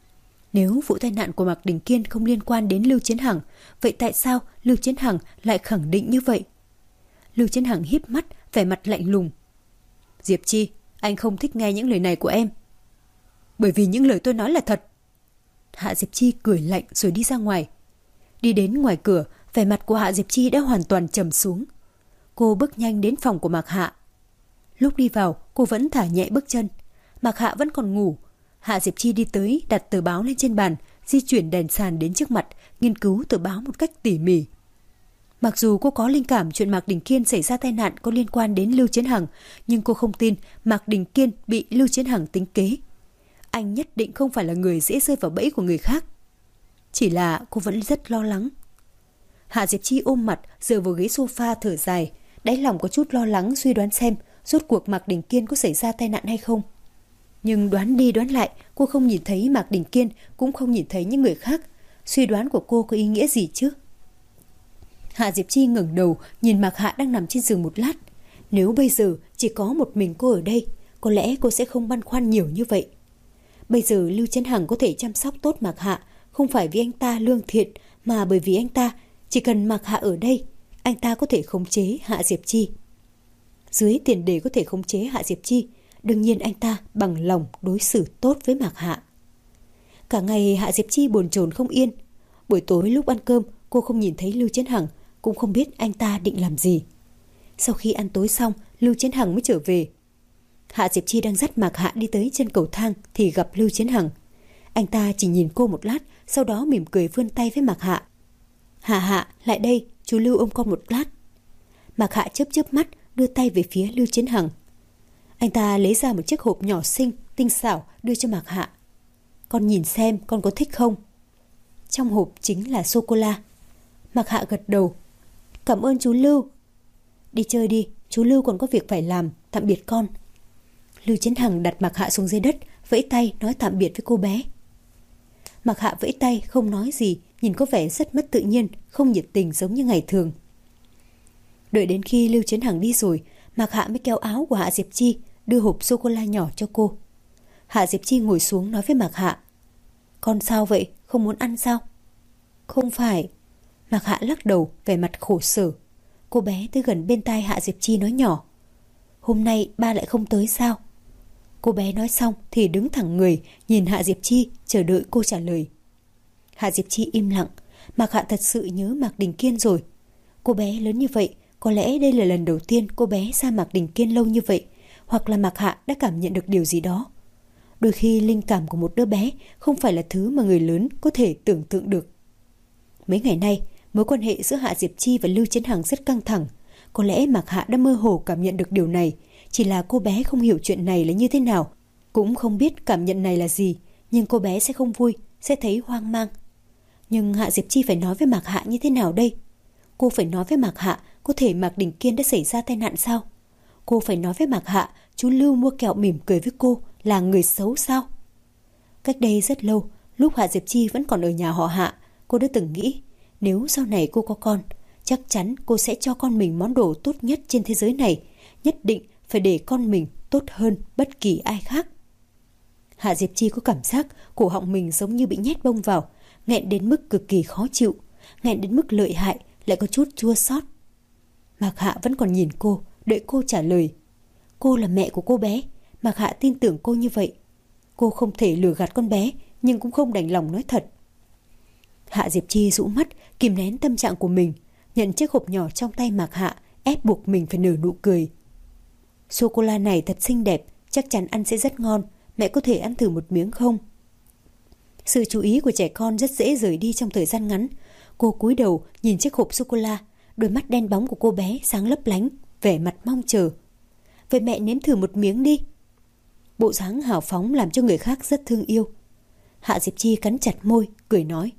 Nếu vụ tai nạn của Mạc Đình Kiên không liên quan đến Lưu Chiến Hằng, vậy tại sao Lưu Chiến Hằng lại khẳng định như vậy? Lưu Chiến Hằng híp mắt, vẻ mặt lạnh lùng. Diệp Chi, anh không thích nghe những lời này của em. Bởi vì những lời tôi nói là thật. Hạ Diệp Chi cười lạnh rồi đi ra ngoài. Đi đến ngoài cửa, vẻ mặt của Hạ Diệp Chi đã hoàn toàn trầm xuống. Cô bước nhanh đến phòng của Mạc Hạ. Lúc đi vào, cô vẫn thả nhẹ bước chân. Mạc Hạ vẫn còn ngủ. Hạ Diệp Chi đi tới, đặt tờ báo lên trên bàn, di chuyển đèn sàn đến trước mặt, nghiên cứu tờ báo một cách tỉ mỉ. Mặc dù cô có linh cảm chuyện Mạc Đình Kiên xảy ra tai nạn có liên quan đến Lưu Chiến Hằng, nhưng cô không tin Mạc Đình Kiên bị Lưu Chiến Hằng tính kế. Anh nhất định không phải là người dễ rơi vào bẫy của người khác. Chỉ là cô vẫn rất lo lắng. Hạ Diệp Chi ôm mặt, dựa vào ghế sofa thở dài, đáy lòng có chút lo lắng suy đoán xem rốt cuộc Mạc Đình Kiên có xảy ra tai nạn hay không. Nhưng đoán đi đoán lại, cô không nhìn thấy Mạc Đình Kiên, cũng không nhìn thấy những người khác. Suy đoán của cô có ý nghĩa gì chứ? Hạ Diệp Chi ngẩng đầu, nhìn Mạc Hạ đang nằm trên giường một lát. Nếu bây giờ chỉ có một mình cô ở đây, có lẽ cô sẽ không băn khoăn nhiều như vậy. Bây giờ Lưu Chiến Hằng có thể chăm sóc tốt Mạc Hạ, không phải vì anh ta lương thiện, mà bởi vì anh ta chỉ cần Mạc Hạ ở đây, anh ta có thể khống chế Hạ Diệp Chi. Dưới tiền đề có thể khống chế Hạ Diệp Chi, đương nhiên anh ta bằng lòng đối xử tốt với Mạc Hạ. Cả ngày Hạ Diệp Chi bồn chồn không yên. Buổi tối lúc ăn cơm, cô không nhìn thấy Lưu Chiến Hằng, cũng không biết anh ta định làm gì. Sau khi ăn tối xong, Lưu Chiến Hằng mới trở về. Hạ Diệp Chi đang dắt Mạc Hạ đi tới chân cầu thang thì gặp Lưu Chiến Hằng. Anh ta chỉ nhìn cô một lát, sau đó mỉm cười vươn tay với Mạc Hạ. Hạ Hạ, lại đây, chú Lưu ôm con một lát. Mạc Hạ chớp chớp mắt, đưa tay về phía Lưu Chiến Hằng. Anh ta lấy ra một chiếc hộp nhỏ xinh, tinh xảo đưa cho Mạc Hạ. Con nhìn xem, con có thích không? Trong hộp chính là sô-cô-la. Mạc Hạ gật đầu. Cảm ơn chú Lưu. Đi chơi đi, chú Lưu còn có việc phải làm, tạm biệt con. Lưu Chiến Hằng đặt Mạc Hạ xuống dưới đất, vẫy tay nói tạm biệt với cô bé. Mạc Hạ vẫy tay không nói gì, nhìn có vẻ rất mất tự nhiên, không nhiệt tình giống như ngày thường. Đợi đến khi Lưu Chiến Hằng đi rồi, Mạc Hạ mới kéo áo của Hạ Diệp Chi, đưa hộp sô-cô-la nhỏ cho cô. Hạ Diệp Chi ngồi xuống nói với Mạc Hạ. Con sao vậy, không muốn ăn sao? Không phải. Mạc Hạ lắc đầu, vẻ mặt khổ sở. Cô bé tới gần bên tai Hạ Diệp Chi nói nhỏ. Hôm nay ba lại không tới sao? Cô bé nói xong thì đứng thẳng người, nhìn Hạ Diệp Chi, chờ đợi cô trả lời. Hạ Diệp Chi im lặng. Mạc Hạ thật sự nhớ Mạc Đình Kiên rồi. Cô bé lớn như vậy, có lẽ đây là lần đầu tiên cô bé xa Mạc Đình Kiên lâu như vậy. hoặc là Mạc Hạ đã cảm nhận được điều gì đó. Đôi khi linh cảm của một đứa bé không phải là thứ mà người lớn có thể tưởng tượng được. Mấy ngày nay, mối quan hệ giữa Hạ Diệp Chi và Lưu Chiến Hằng rất căng thẳng. Có lẽ Mạc Hạ đã mơ hồ cảm nhận được điều này, chỉ là cô bé không hiểu chuyện này là như thế nào, cũng không biết cảm nhận này là gì, nhưng cô bé sẽ không vui, sẽ thấy hoang mang. Nhưng Hạ Diệp Chi phải nói với Mạc Hạ như thế nào đây? Cô phải nói với Mạc Hạ có thể Mạc Đình Kiên đã xảy ra tai nạn sao? Cô phải nói với Mạc Hạ chú Lưu mua kẹo mỉm cười với cô là người xấu sao? Cách đây rất lâu, lúc Hạ Diệp Chi vẫn còn ở nhà họ Hạ, cô đã từng nghĩ nếu sau này cô có con, chắc chắn cô sẽ cho con mình món đồ tốt nhất trên thế giới này, nhất định phải để con mình tốt hơn bất kỳ ai khác. Hạ Diệp Chi có cảm giác cổ họng mình giống như bị nhét bông vào, nghẹn đến mức cực kỳ khó chịu, nghẹn đến mức lợi hại, lại có chút chua xót. Mạc Hạ vẫn còn nhìn cô, đợi cô trả lời. Cô là mẹ của cô bé, Mạc Hạ tin tưởng cô như vậy. Cô không thể lừa gạt con bé, nhưng cũng không đành lòng nói thật. Hạ Diệp Chi rũ mắt, kìm nén tâm trạng của mình, nhận chiếc hộp nhỏ trong tay Mạc Hạ, ép buộc mình phải nở nụ cười. Sô-cô-la này thật xinh đẹp, chắc chắn ăn sẽ rất ngon, mẹ có thể ăn thử một miếng không? Sự chú ý của trẻ con rất dễ rời đi trong thời gian ngắn. Cô cúi đầu nhìn chiếc hộp sô-cô-la, đôi mắt đen bóng của cô bé sáng lấp lánh, vẻ mặt mong chờ. Vậy mẹ nếm thử một miếng đi. Bộ dáng hào phóng làm cho người khác rất thương yêu. Hạ Diệp Chi cắn chặt môi, cười nói.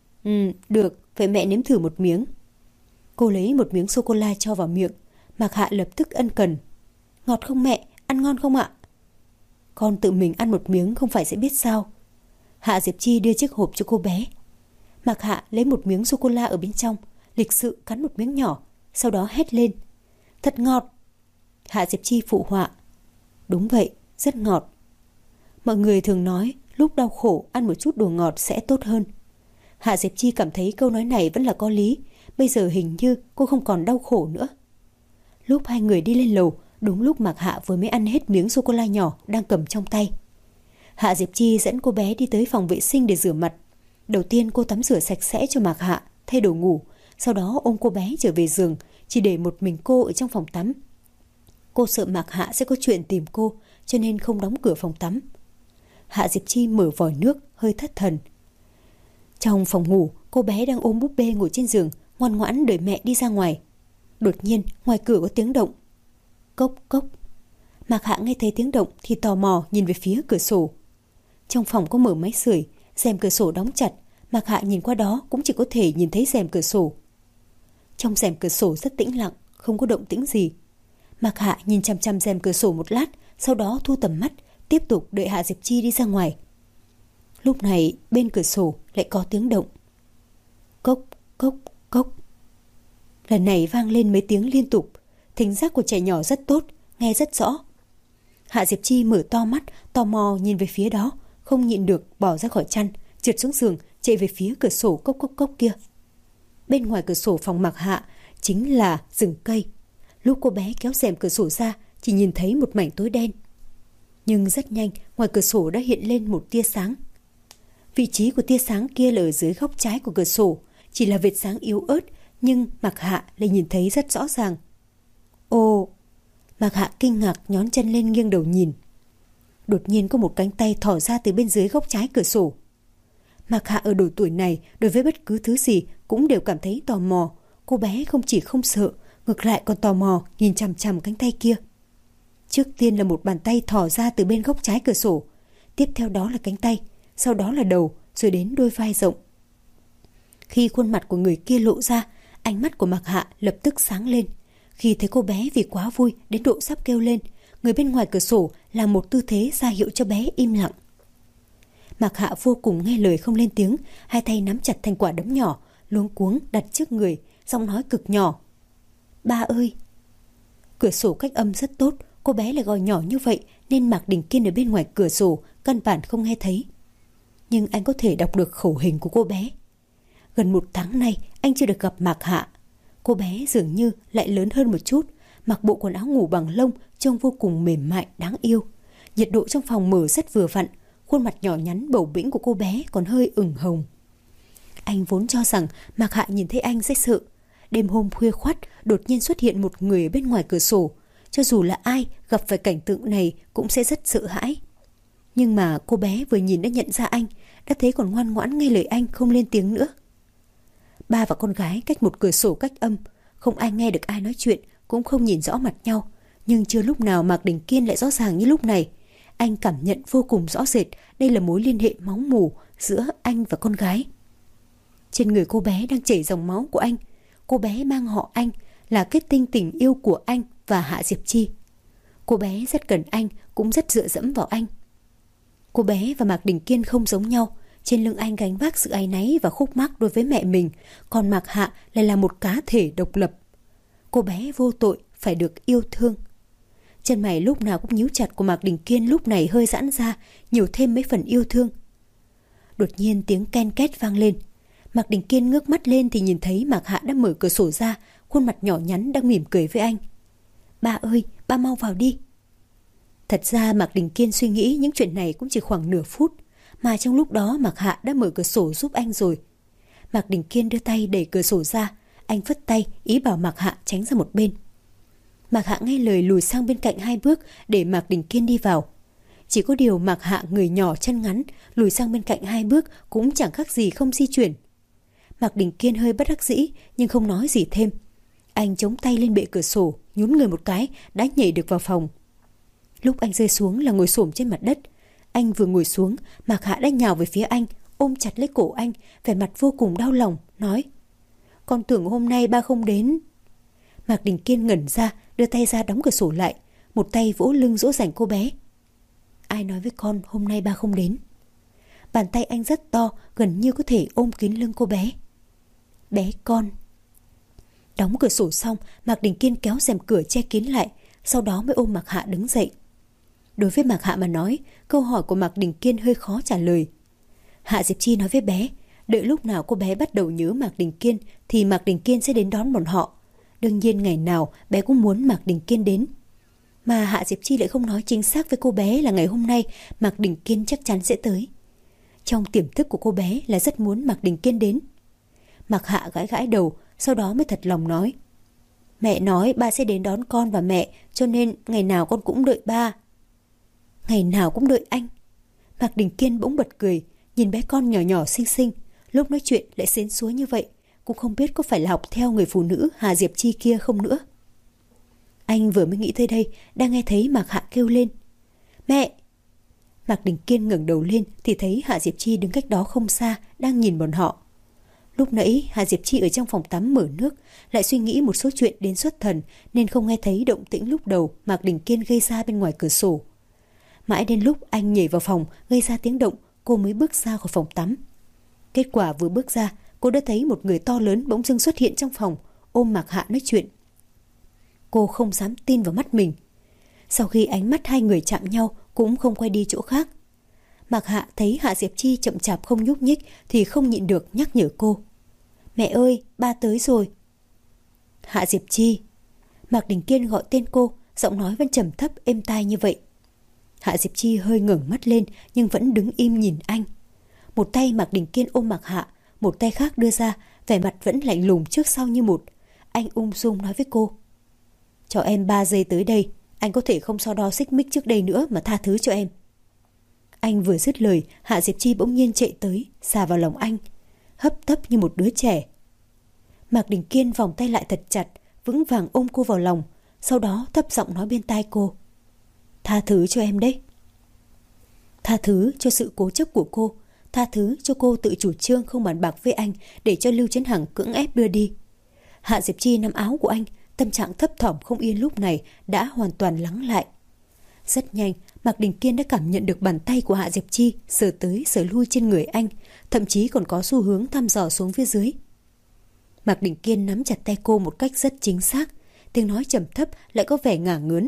Được, vậy mẹ nếm thử một miếng. Cô lấy một miếng sô-cô-la cho vào miệng. Mạc Hạ lập tức ân cần. Ngọt không mẹ, ăn ngon không ạ? Con tự mình ăn một miếng không phải sẽ biết sao. Hạ Diệp Chi đưa chiếc hộp cho cô bé. Mạc Hạ lấy một miếng sô-cô-la ở bên trong, lịch sự cắn một miếng nhỏ, sau đó hét lên. Thật ngọt. Hạ Diệp Chi phụ họa. Đúng vậy, rất ngọt. Mọi người thường nói lúc đau khổ ăn một chút đồ ngọt sẽ tốt hơn. Hạ Diệp Chi cảm thấy câu nói này vẫn là có lý. Bây giờ hình như cô không còn đau khổ nữa. Lúc hai người đi lên lầu, đúng lúc Mạc Hạ vừa mới ăn hết miếng sô-cô-la nhỏ đang cầm trong tay. Hạ Diệp Chi dẫn cô bé đi tới phòng vệ sinh để rửa mặt. Đầu tiên cô tắm rửa sạch sẽ cho Mạc Hạ, thay đồ ngủ, sau đó ôm cô bé trở về giường, chỉ để một mình cô ở trong phòng tắm. Cô sợ Mạc Hạ sẽ có chuyện tìm cô, cho nên không đóng cửa phòng tắm. Hạ Diệp Chi mở vòi nước, hơi thất thần. Trong phòng ngủ, cô bé đang ôm búp bê ngồi trên giường, ngoan ngoãn đợi mẹ đi ra ngoài. Đột nhiên, ngoài cửa có tiếng động. Cốc cốc. Mạc Hạ nghe thấy tiếng động thì tò mò nhìn về phía cửa sổ. Trong phòng có mở máy sưởi, rèm cửa sổ đóng chặt. Mạc Hạ nhìn qua đó cũng chỉ có thể nhìn thấy rèm cửa sổ. Trong rèm cửa sổ rất tĩnh lặng, không có động tĩnh gì. Mạc Hạ nhìn chằm chằm rèm cửa sổ một lát, sau đó thu tầm mắt, tiếp tục đợi Hạ Diệp Chi đi ra ngoài. Lúc này bên cửa sổ lại có tiếng động. Cốc cốc cốc. Lần này vang lên mấy tiếng liên tục. Thính giác của trẻ nhỏ rất tốt, nghe rất rõ. Hạ Diệp Chi mở to mắt, tò mò nhìn về phía đó, không nhịn được bỏ ra khỏi chăn, trượt xuống giường, chạy về phía cửa sổ cốc cốc cốc kia. Bên ngoài cửa sổ phòng Mạc Hạ chính là rừng cây. Lúc cô bé kéo rèm cửa sổ ra, chỉ nhìn thấy một mảnh tối đen. Nhưng rất nhanh, ngoài cửa sổ đã hiện lên một tia sáng. Vị trí của tia sáng kia là ở dưới góc trái của cửa sổ, chỉ là vệt sáng yếu ớt, nhưng Mạc Hạ lại nhìn thấy rất rõ ràng. Ồ! Mạc Hạ kinh ngạc nhón chân lên nghiêng đầu nhìn. Đột nhiên có một cánh tay thò ra từ bên dưới góc trái cửa sổ. Mạc Hạ ở độ tuổi này đối với bất cứ thứ gì cũng đều cảm thấy tò mò. Cô bé không chỉ không sợ, ngược lại còn tò mò nhìn chằm chằm cánh tay kia. Trước tiên là một bàn tay thò ra từ bên góc trái cửa sổ, tiếp theo đó là cánh tay, sau đó là đầu, rồi đến đôi vai rộng. Khi khuôn mặt của người kia lộ ra, ánh mắt của Mạc Hạ lập tức sáng lên. Khi thấy cô bé vì quá vui đến độ sắp kêu lên, người bên ngoài cửa sổ làm một tư thế ra hiệu cho bé im lặng. Mạc Hạ vô cùng nghe lời không lên tiếng, hai tay nắm chặt thành quả đấm nhỏ, luống cuống đặt trước người, giọng nói cực nhỏ. Ba ơi! Cửa sổ cách âm rất tốt, cô bé lại gọi nhỏ như vậy nên Mạc Đình Kiên ở bên ngoài cửa sổ căn bản không nghe thấy. Nhưng anh có thể đọc được khẩu hình của cô bé. Gần 1 tháng nay anh chưa được gặp Mạc Hạ. Cô bé dường như lại lớn hơn một chút, mặc bộ quần áo ngủ bằng lông trông vô cùng mềm mại đáng yêu. Nhiệt độ trong phòng mở rất vừa vặn, khuôn mặt nhỏ nhắn bầu bĩnh của cô bé còn hơi ửng hồng. Anh vốn cho rằng Mạc Hạ nhìn thấy anh sẽ sợ. Đêm hôm khuya khoắt đột nhiên xuất hiện một người bên ngoài cửa sổ, cho dù là ai gặp phải cảnh tượng này cũng sẽ rất sợ hãi. Nhưng mà cô bé vừa nhìn đã nhận ra anh, đã thấy còn ngoan ngoãn nghe lời anh, không lên tiếng nữa. Ba và con gái cách một cửa sổ cách âm, không ai nghe được ai nói chuyện, cũng không nhìn rõ mặt nhau. Nhưng chưa lúc nào Mạc Đình Kiên lại rõ ràng như lúc này. Anh cảm nhận vô cùng rõ rệt đây là mối liên hệ máu mủ giữa anh và con gái. Trên người cô bé đang chảy dòng máu của anh. Cô bé mang họ Anh, là kết tinh tình yêu của anh và Hạ Diệp Chi. Cô bé rất cần anh, cũng rất dựa dẫm vào anh. Cô bé và Mạc Đình Kiên không giống nhau. Trên lưng anh gánh vác sự áy náy và khúc mắc đối với mẹ mình, còn Mạc Hạ lại là một cá thể độc lập. Cô bé vô tội phải được yêu thương. Chân mày lúc nào cũng nhíu chặt của Mạc Đình Kiên lúc này hơi giãn ra, nhiều thêm mấy phần yêu thương. Đột nhiên tiếng ken két vang lên. Mạc Đình Kiên ngước mắt lên thì nhìn thấy Mạc Hạ đã mở cửa sổ ra, khuôn mặt nhỏ nhắn đang mỉm cười với anh. Ba ơi, ba mau vào đi. Thật ra Mạc Đình Kiên suy nghĩ những chuyện này cũng chỉ khoảng nửa phút, mà trong lúc đó Mạc Hạ đã mở cửa sổ giúp anh rồi. Mạc Đình Kiên đưa tay đẩy cửa sổ ra, anh phất tay ý bảo Mạc Hạ tránh ra một bên. Mạc Hạ nghe lời lùi sang bên cạnh 2 bước để Mạc Đình Kiên đi vào. Chỉ có điều Mạc Hạ người nhỏ chân ngắn, lùi sang bên cạnh 2 bước cũng chẳng khác gì không di chuyển. Mạc Đình Kiên hơi bất đắc dĩ nhưng không nói gì thêm. Anh chống tay lên bệ cửa sổ, nhún người một cái đã nhảy được vào phòng. Lúc anh rơi xuống là ngồi xổm trên mặt đất. Anh vừa ngồi xuống, Mạc Hạ đã nhào về phía anh, ôm chặt lấy cổ anh, vẻ mặt vô cùng đau lòng, nói: Con tưởng hôm nay ba không đến. Mạc Đình Kiên ngẩn ra, đưa tay ra đóng cửa sổ lại, một tay vỗ lưng dỗ dành cô bé. Ai nói với con hôm nay ba không đến? Bàn tay anh rất to, gần như có thể ôm kín lưng cô bé. Bé con. Đóng cửa sổ xong, Mạc Đình Kiên kéo rèm cửa che kín lại, sau đó mới ôm Mạc Hạ đứng dậy. Đối với Mạc Hạ mà nói, câu hỏi của Mạc Đình Kiên hơi khó trả lời. Hạ Diệp Chi nói với bé, đợi lúc nào cô bé bắt đầu nhớ Mạc Đình Kiên thì Mạc Đình Kiên sẽ đến đón bọn họ. Đương nhiên ngày nào bé cũng muốn Mạc Đình Kiên đến. Mà Hạ Diệp Chi lại không nói chính xác với cô bé là ngày hôm nay Mạc Đình Kiên chắc chắn sẽ tới. Trong tiềm thức của cô bé là rất muốn Mạc Đình Kiên đến. Mạc Hạ gãi gãi đầu, sau đó mới thật lòng nói: Mẹ nói ba sẽ đến đón con và mẹ, cho nên ngày nào con cũng đợi ba. Ngày nào cũng đợi anh? Mạc Đình Kiên bỗng bật cười, nhìn bé con nhỏ nhỏ xinh xinh, lúc nói chuyện lại xến xúa như vậy, cũng không biết có phải là học theo người phụ nữ Hà Diệp Chi kia không nữa. Anh vừa mới nghĩ tới đây, đang nghe thấy Mạc Hạ kêu lên: Mẹ! Mạc Đình Kiên ngẩng đầu lên thì thấy Hạ Diệp Chi đứng cách đó không xa, đang nhìn bọn họ. Lúc nãy Hạ Diệp Chi ở trong phòng tắm mở nước, lại suy nghĩ một số chuyện đến xuất thần nên không nghe thấy động tĩnh lúc đầu Mạc Đình Kiên gây ra bên ngoài cửa sổ. Mãi đến lúc anh nhảy vào phòng gây ra tiếng động, cô mới bước ra khỏi phòng tắm. Kết quả vừa bước ra, cô đã thấy một người to lớn bỗng dưng xuất hiện trong phòng, ôm Mạc Hạ nói chuyện. Cô không dám tin vào mắt mình. Sau khi ánh mắt hai người chạm nhau, cũng không quay đi chỗ khác. Mạc Hạ thấy Hạ Diệp Chi chậm chạp không nhúc nhích thì không nhịn được nhắc nhở cô: Mẹ ơi, ba tới rồi. Hạ Diệp Chi. Mạc Đình Kiên gọi tên cô, giọng nói vẫn trầm thấp êm tai như vậy. Hạ Diệp Chi hơi ngẩng mắt lên nhưng vẫn đứng im nhìn anh. Một tay Mạc Đình Kiên ôm Mạc Hạ, một tay khác đưa ra, vẻ mặt vẫn lạnh lùng trước sau như một. Anh ung dung nói với cô: Cho em 3 giây tới đây, anh có thể không so đo xích mích trước đây nữa mà tha thứ cho em. Anh vừa dứt lời, Hạ Diệp Chi bỗng nhiên chạy tới, xà vào lòng anh, hấp tấp như một đứa trẻ. Mạc Đình Kiên vòng tay lại thật chặt, vững vàng ôm cô vào lòng, sau đó thấp giọng nói bên tai cô: Tha thứ cho em đấy. Tha thứ cho sự cố chấp của cô, tha thứ cho cô tự chủ trương không bàn bạc với anh để cho Lưu Chấn Hằng cưỡng ép đưa đi. Hạ Diệp Chi nắm áo của anh, tâm trạng thấp thỏm không yên lúc này đã hoàn toàn lắng lại. Rất nhanh, Mạc Đình Kiên đã cảm nhận được bàn tay của Hạ Diệp Chi sờ tới sờ lui trên người anh, thậm chí còn có xu hướng thăm dò xuống phía dưới. Mạc Đình Kiên nắm chặt tay cô một cách rất chính xác, tiếng nói trầm thấp lại có vẻ ngả ngớn.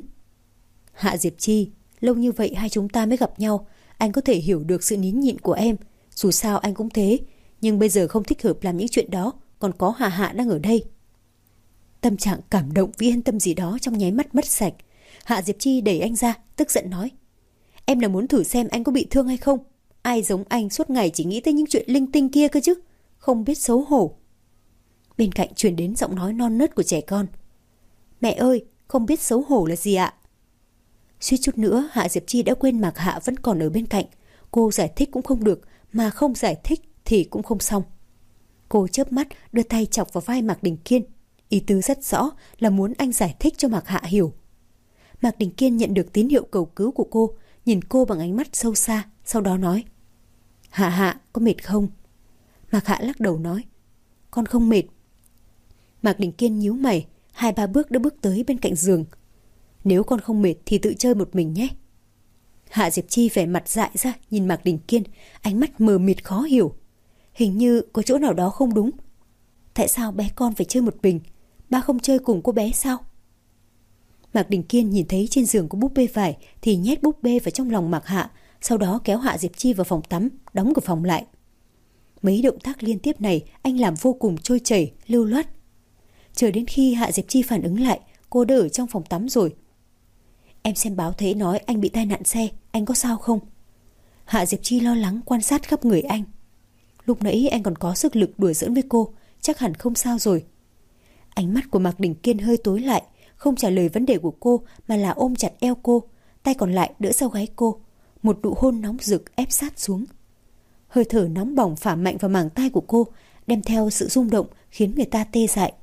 Hạ Diệp Chi, lâu như vậy hai chúng ta mới gặp nhau, anh có thể hiểu được sự nín nhịn của em, dù sao anh cũng thế, nhưng bây giờ không thích hợp làm những chuyện đó, còn có Hạ Hạ đang ở đây. Tâm trạng cảm động vì yên tâm gì đó trong nháy mắt mất sạch. Hạ Diệp Chi đẩy anh ra, tức giận nói: Em là muốn thử xem anh có bị thương hay không? Ai giống anh suốt ngày chỉ nghĩ tới những chuyện linh tinh kia cơ chứ, không biết xấu hổ. Bên cạnh truyền đến giọng nói non nớt của trẻ con: Mẹ ơi, không biết xấu hổ là gì ạ? Suýt chút nữa Hạ Diệp Chi đã quên Mạc Hạ vẫn còn ở bên cạnh. Cô giải thích cũng không được, mà không giải thích thì cũng không xong. Cô chớp mắt đưa tay chọc vào vai Mạc Đình Kiên. Ý tứ rất rõ là muốn anh giải thích cho Mạc Hạ hiểu. Mạc Đình Kiên nhận được tín hiệu cầu cứu của cô, nhìn cô bằng ánh mắt sâu xa, sau đó nói: Hạ Hạ, có mệt không? Mạc Hạ lắc đầu nói: Con không mệt. Mạc Đình Kiên nhíu mày, 2-3 bước đã bước tới bên cạnh giường. Nếu con không mệt thì tự chơi một mình nhé. Hạ Diệp Chi vẻ mặt dại ra nhìn Mạc Đình Kiên, ánh mắt mờ mịt khó hiểu. Hình như có chỗ nào đó không đúng. Tại sao bé con phải chơi một mình? Ba không chơi cùng cô bé sao? Mạc Đình Kiên nhìn thấy trên giường có búp bê vải thì nhét búp bê vào trong lòng Mạc Hạ, sau đó kéo Hạ Diệp Chi vào phòng tắm, đóng cửa phòng lại. Mấy động tác liên tiếp này anh làm vô cùng trôi chảy, lưu loát. Chờ đến khi Hạ Diệp Chi phản ứng lại, cô đã ở trong phòng tắm rồi. Em xem báo thấy nói anh bị tai nạn xe, anh có sao không? Hạ Diệp Chi lo lắng quan sát khắp người anh. Lúc nãy anh còn có sức lực đùa giỡn với cô, chắc hẳn không sao rồi. Ánh mắt của Mạc Đình Kiên hơi tối lại, không trả lời vấn đề của cô mà là ôm chặt eo cô, tay còn lại đỡ sau gáy cô, một nụ hôn nóng rực ép sát xuống. Hơi thở nóng bỏng phả mạnh vào màng tai của cô, đem theo sự rung động khiến người ta tê dại.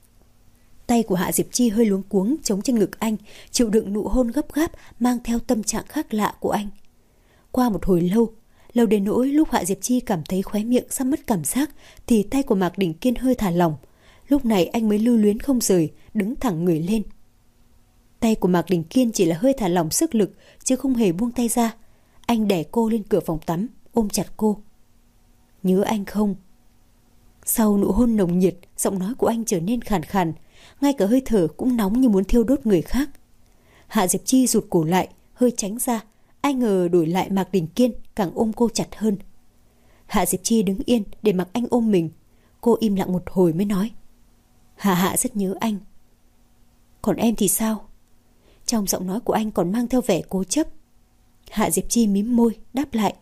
Tay của Hạ Diệp Chi hơi luống cuống chống trên ngực anh, chịu đựng nụ hôn gấp gáp mang theo tâm trạng khác lạ của anh. Qua một hồi lâu đến nỗi lúc Hạ Diệp Chi cảm thấy khóe miệng sắp mất cảm giác thì tay của Mạc Đình Kiên hơi thả lỏng. Lúc này anh mới lưu luyến không rời, đứng thẳng người lên. Tay của Mạc Đình Kiên chỉ là hơi thả lỏng sức lực chứ không hề buông tay ra. Anh đè cô lên cửa phòng tắm, ôm chặt cô. Nhớ anh không? Sau nụ hôn nồng nhiệt, giọng nói của anh trở nên khàn khàn, ngay cả hơi thở cũng nóng như muốn thiêu đốt người khác. Hạ Diệp Chi rụt cổ lại, hơi tránh ra. Ai ngờ đổi lại Mạc Đình Kiên càng ôm cô chặt hơn. Hạ Diệp Chi đứng yên để mặc anh ôm mình. Cô im lặng một hồi mới nói: Hạ Hạ rất nhớ anh. Còn em thì sao? Trong giọng nói của anh còn mang theo vẻ cố chấp. Hạ Diệp Chi mím môi đáp lại: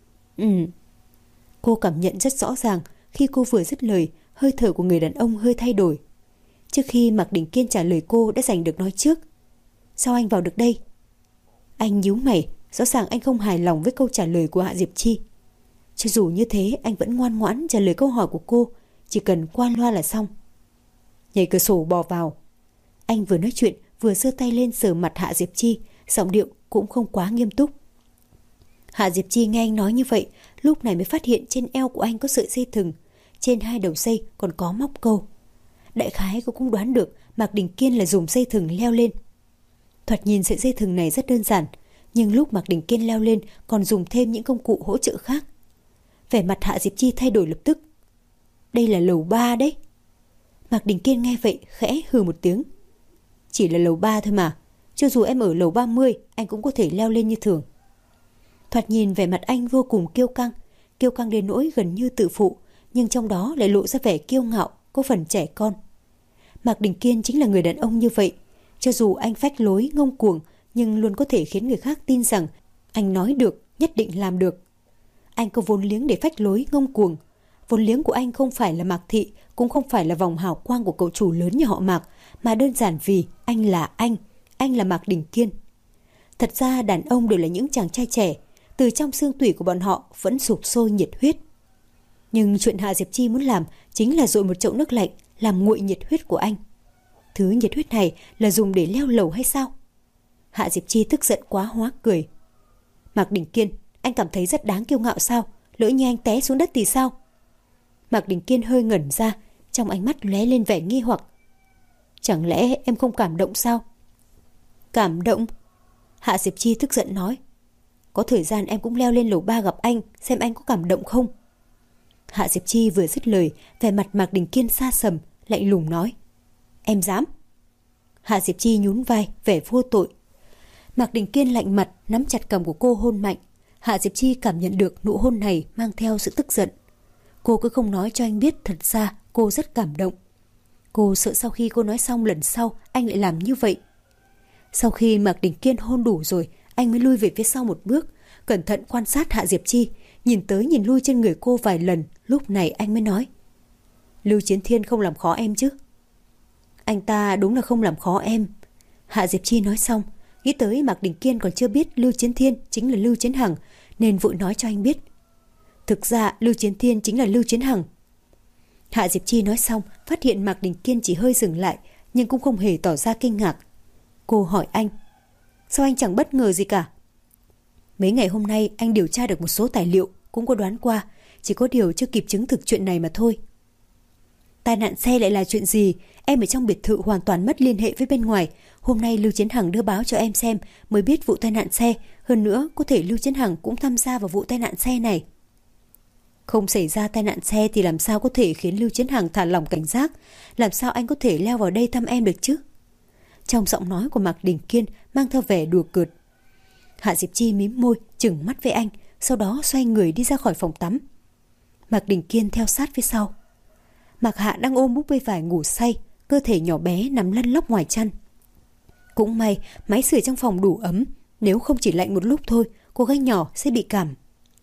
Cô cảm nhận rất rõ ràng khi cô vừa dứt lời, hơi thở của người đàn ông hơi thay đổi. Trước khi Mạc Đình Kiên trả lời cô đã giành được nói trước. Sao anh vào được đây? Anh nhíu mày, rõ ràng anh không hài lòng với câu trả lời của Hạ Diệp Chi. Cho dù như thế anh vẫn ngoan ngoãn trả lời câu hỏi của cô, chỉ cần qua loa là xong. Nhảy cửa sổ bò vào. Anh vừa nói chuyện vừa giơ tay lên sờ mặt Hạ Diệp Chi, giọng điệu cũng không quá nghiêm túc. Hạ Diệp Chi nghe anh nói như vậy, lúc này mới phát hiện trên eo của anh có sợi dây thừng, trên 2 đầu dây còn có móc câu. Đại khái cô cũng đoán được Mạc Đình Kiên là dùng dây thừng leo lên. Thoạt nhìn sợi dây thừng này rất đơn giản, nhưng lúc Mạc Đình Kiên leo lên còn dùng thêm những công cụ hỗ trợ khác. Vẻ mặt Hạ Diệp Chi thay đổi lập tức. Đây là lầu 3 đấy. Mạc Đình Kiên nghe vậy khẽ hừ một tiếng. Chỉ là lầu 3 thôi mà, cho dù em ở lầu 30 anh cũng có thể leo lên như thường. Thoạt nhìn vẻ mặt anh vô cùng kiêu căng đến nỗi gần như tự phụ, nhưng trong đó lại lộ ra vẻ kiêu ngạo, có phần trẻ con. Mạc Đình Kiên chính là người đàn ông như vậy. Cho dù anh phách lối ngông cuồng, nhưng luôn có thể khiến người khác tin rằng anh nói được, nhất định làm được. Anh có vốn liếng để phách lối ngông cuồng. Vốn liếng của anh không phải là Mạc Thị, cũng không phải là vòng hào quang của cậu chủ lớn nhà họ Mạc, mà đơn giản vì anh là anh là Mạc Đình Kiên. Thật ra đàn ông đều là những chàng trai trẻ, từ trong xương tủy của bọn họ vẫn sục sôi nhiệt huyết. Nhưng chuyện Hạ Diệp Chi muốn làm chính là dội một chậu nước lạnh làm nguội nhiệt huyết của anh. Thứ nhiệt huyết này là dùng để leo lầu hay sao? Hạ Diệp Chi tức giận quá hóa cười. Mạc Đình Kiên, anh cảm thấy rất đáng kiêu ngạo sao? Lỡ như anh té xuống đất thì sao? Mạc Đình Kiên hơi ngẩn ra, trong ánh mắt lóe lên vẻ nghi hoặc. Chẳng lẽ em không cảm động sao? Cảm động? Hạ Diệp Chi tức giận nói. Có thời gian em cũng leo lên lầu 3 gặp anh, xem anh có cảm động không? Hạ Diệp Chi vừa dứt lời, vẻ mặt Mạc Đình Kiên xa sầm, lạnh lùng nói. Em dám? Hạ Diệp Chi nhún vai, vẻ vô tội. Mạc Đình Kiên lạnh mặt, nắm chặt cầm của cô hôn mạnh. Hạ Diệp Chi cảm nhận được nụ hôn này mang theo sự tức giận. Cô cứ không nói cho anh biết thật ra cô rất cảm động. Cô sợ sau khi cô nói xong lần sau anh lại làm như vậy. Sau khi Mạc Đình Kiên hôn đủ rồi, anh mới lui về phía sau một bước, cẩn thận quan sát Hạ Diệp Chi, nhìn tới nhìn lui trên người cô vài lần. Lúc này anh mới nói. Lưu Chiến Thiên không làm khó em chứ? Anh ta đúng là không làm khó em. Hạ Diệp Chi nói xong, nghĩ tới Mạc Đình Kiên còn chưa biết Lưu Chiến Thiên chính là Lưu Chiến Hằng, nên vội nói cho anh biết. Thực ra Lưu Chiến Thiên chính là Lưu Chiến Hằng. Hạ Diệp Chi nói xong, phát hiện Mạc Đình Kiên chỉ hơi dừng lại, nhưng cũng không hề tỏ ra kinh ngạc. Cô hỏi anh, sao anh chẳng bất ngờ gì cả? Mấy ngày hôm nay anh điều tra được một số tài liệu, cũng có đoán qua, chỉ có điều chưa kịp chứng thực chuyện này mà thôi. Tai nạn xe lại là chuyện gì? Em ở trong biệt thự hoàn toàn mất liên hệ với bên ngoài. Hôm nay Lưu Chiến Hằng đưa báo cho em xem mới biết vụ tai nạn xe. Hơn nữa có thể Lưu Chiến Hằng cũng tham gia vào vụ tai nạn xe này. Không xảy ra tai nạn xe thì làm sao có thể khiến Lưu Chiến Hằng thả lỏng cảnh giác? Làm sao anh có thể leo vào đây thăm em được chứ? Trong giọng nói của Mạc Đình Kiên mang theo vẻ đùa cợt. Hạ Diệp Chi mím môi chừng mắt với anh, sau đó xoay người đi ra khỏi phòng tắm. Mạc Đình Kiên theo sát phía sau. Mạc Hạ đang ôm búp bê vải ngủ say, cơ thể nhỏ bé nằm lăn lóc ngoài chăn. Cũng may máy sưởi trong phòng đủ ấm, nếu không chỉ lạnh một lúc thôi, cô gái nhỏ sẽ bị cảm.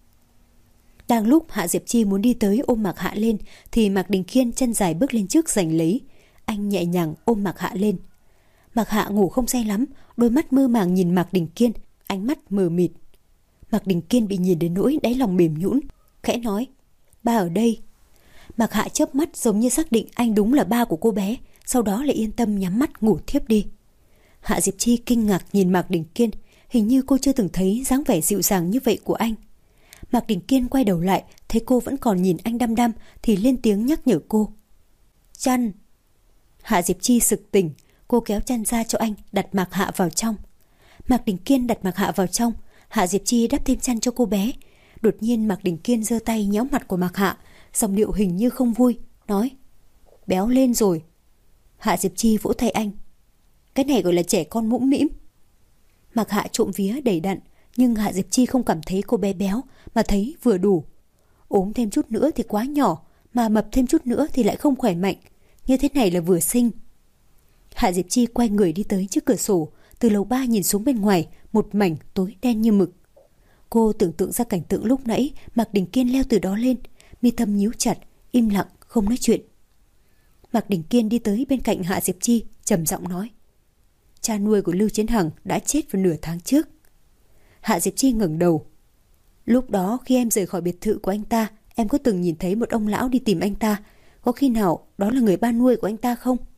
Đang lúc Hạ Diệp Chi muốn đi tới ôm Mạc Hạ lên thì Mạc Đình Kiên chân dài bước lên trước giành lấy. Anh nhẹ nhàng ôm Mạc Hạ lên. Mạc Hạ ngủ không say lắm, đôi mắt mơ màng nhìn Mạc Đình Kiên, ánh mắt mờ mịt. Mạc Đình Kiên bị nhìn đến nỗi đáy lòng mềm nhũn, khẽ nói: "Ba ở đây." Mạc Hạ chớp mắt giống như xác định anh đúng là ba của cô bé, sau đó lại yên tâm nhắm mắt ngủ thiếp đi. Hạ Diệp Chi kinh ngạc nhìn Mạc Đình Kiên, hình như cô chưa từng thấy dáng vẻ dịu dàng như vậy của anh. Mạc Đình Kiên quay đầu lại, thấy cô vẫn còn nhìn anh đăm đăm thì lên tiếng nhắc nhở cô: "Chăn." Hạ Diệp Chi sực tỉnh, cô kéo chăn ra cho anh, đặt Mạc Hạ vào trong. Mạc Đình Kiên đặt Mạc Hạ vào trong, Hạ Diệp Chi đắp thêm chăn cho cô bé. Đột nhiên Mạc Đình Kiên giơ tay nhéo mặt của Mạc Hạ, giọng điệu hình như không vui, nói: "Béo lên rồi." Hạ Diệp Chi vỗ tay anh: "Cái này gọi là trẻ con mũm mĩm." Mạc Hạ trộm vía đầy đặn, nhưng Hạ Diệp Chi không cảm thấy cô bé béo, mà thấy vừa đủ. Ốm thêm chút nữa thì quá nhỏ, mà mập thêm chút nữa thì lại không khỏe mạnh. Như thế này là vừa xinh. Hạ Diệp Chi quay người đi tới trước cửa sổ, từ lầu 3 nhìn xuống bên ngoài, một mảnh tối đen như mực. Cô tưởng tượng ra cảnh tượng lúc nãy Mạc Đình Kiên leo từ đó lên, mi tâm nhíu chặt, im lặng không nói chuyện. Mạc Đình Kiên đi tới bên cạnh Hạ Diệp Chi, trầm giọng nói: "Cha nuôi của Lưu Chiến Hằng đã chết vào nửa tháng trước." Hạ Diệp Chi ngẩng đầu: "Lúc đó khi em rời khỏi biệt thự của anh ta, em có từng nhìn thấy một ông lão đi tìm anh ta, có khi nào đó là người ba nuôi của anh ta không?"